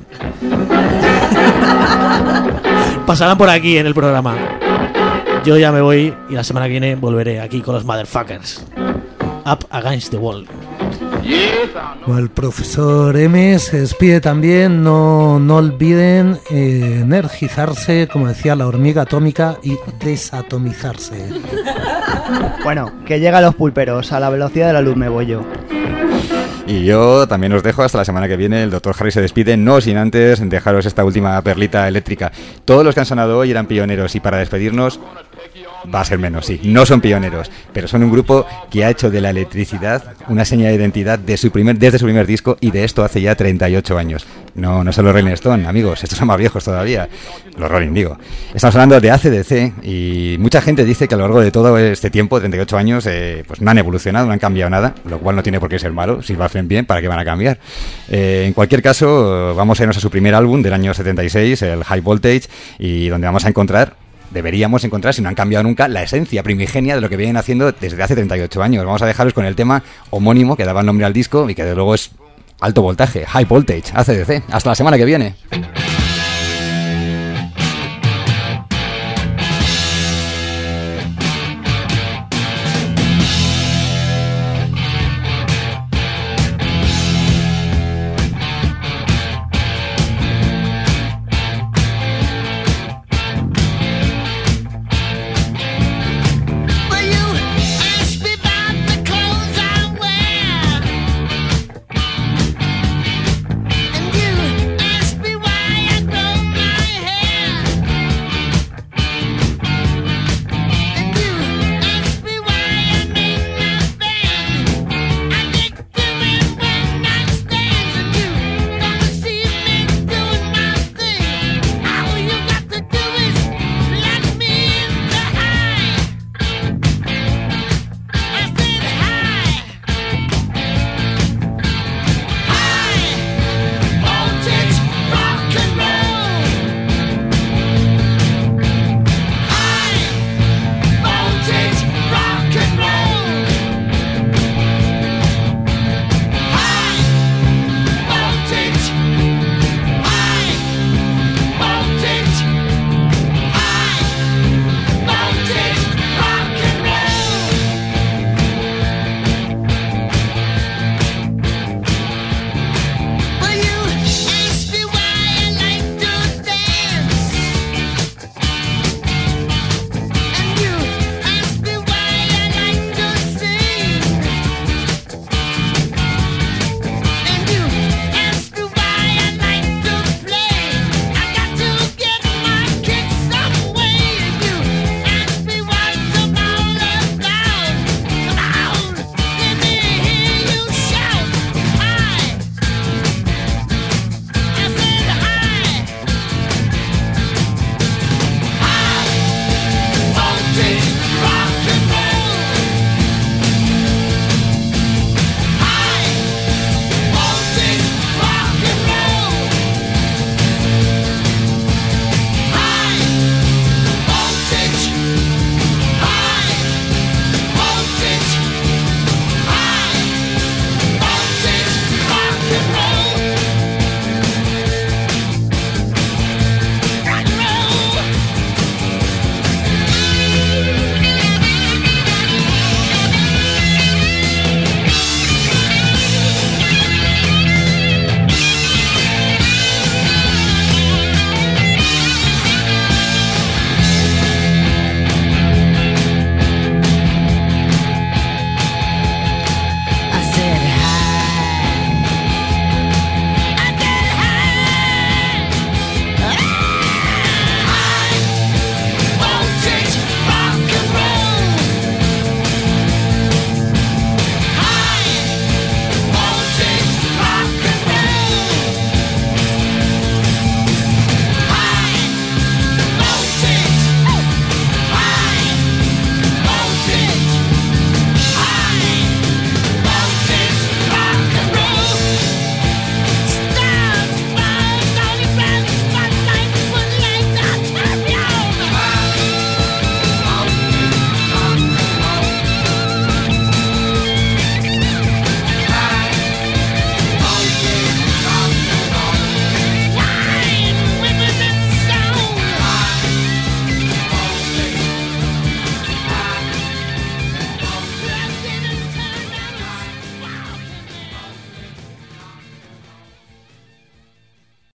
pasarán por aquí en el programa. Yo ya me voy y la semana que viene volveré aquí con los Motherfuckers. Up Against the Wall. Bueno, el profesor M se despide también. No olviden energizarse, como decía la hormiga atómica, y desatomizarse. Bueno, que llegan los pulperos, a la velocidad de la luz me voy yo. Y yo también os dejo hasta la semana que viene. El Dr. Harry se despide, no sin antes dejaros esta última perlita eléctrica. Todos los que han sonado hoy eran pioneros, y para despedirnos va a ser menos, sí. No son pioneros, pero son un grupo que ha hecho de la electricidad una seña de identidad desde su primer disco, y de esto hace ya 38 años. No son los Rolling Stone, amigos, estos son más viejos todavía. Los Rolling, digo. Estamos hablando de AC/DC, y mucha gente dice que a lo largo de todo este tiempo, 38 años, pues no han evolucionado, no han cambiado nada, lo cual no tiene por qué ser malo. Si lo hacen bien, ¿para qué van a cambiar? En cualquier caso, vamos a irnos a su primer álbum del año 76, el High Voltage, y donde vamos a encontrar, deberíamos encontrar, si no han cambiado nunca, la esencia primigenia de lo que vienen haciendo desde hace 38 años. Vamos a dejaros con el tema homónimo que daba el nombre al disco y que de luego es alto voltaje, High Voltage, AC/DC. Hasta la semana que viene.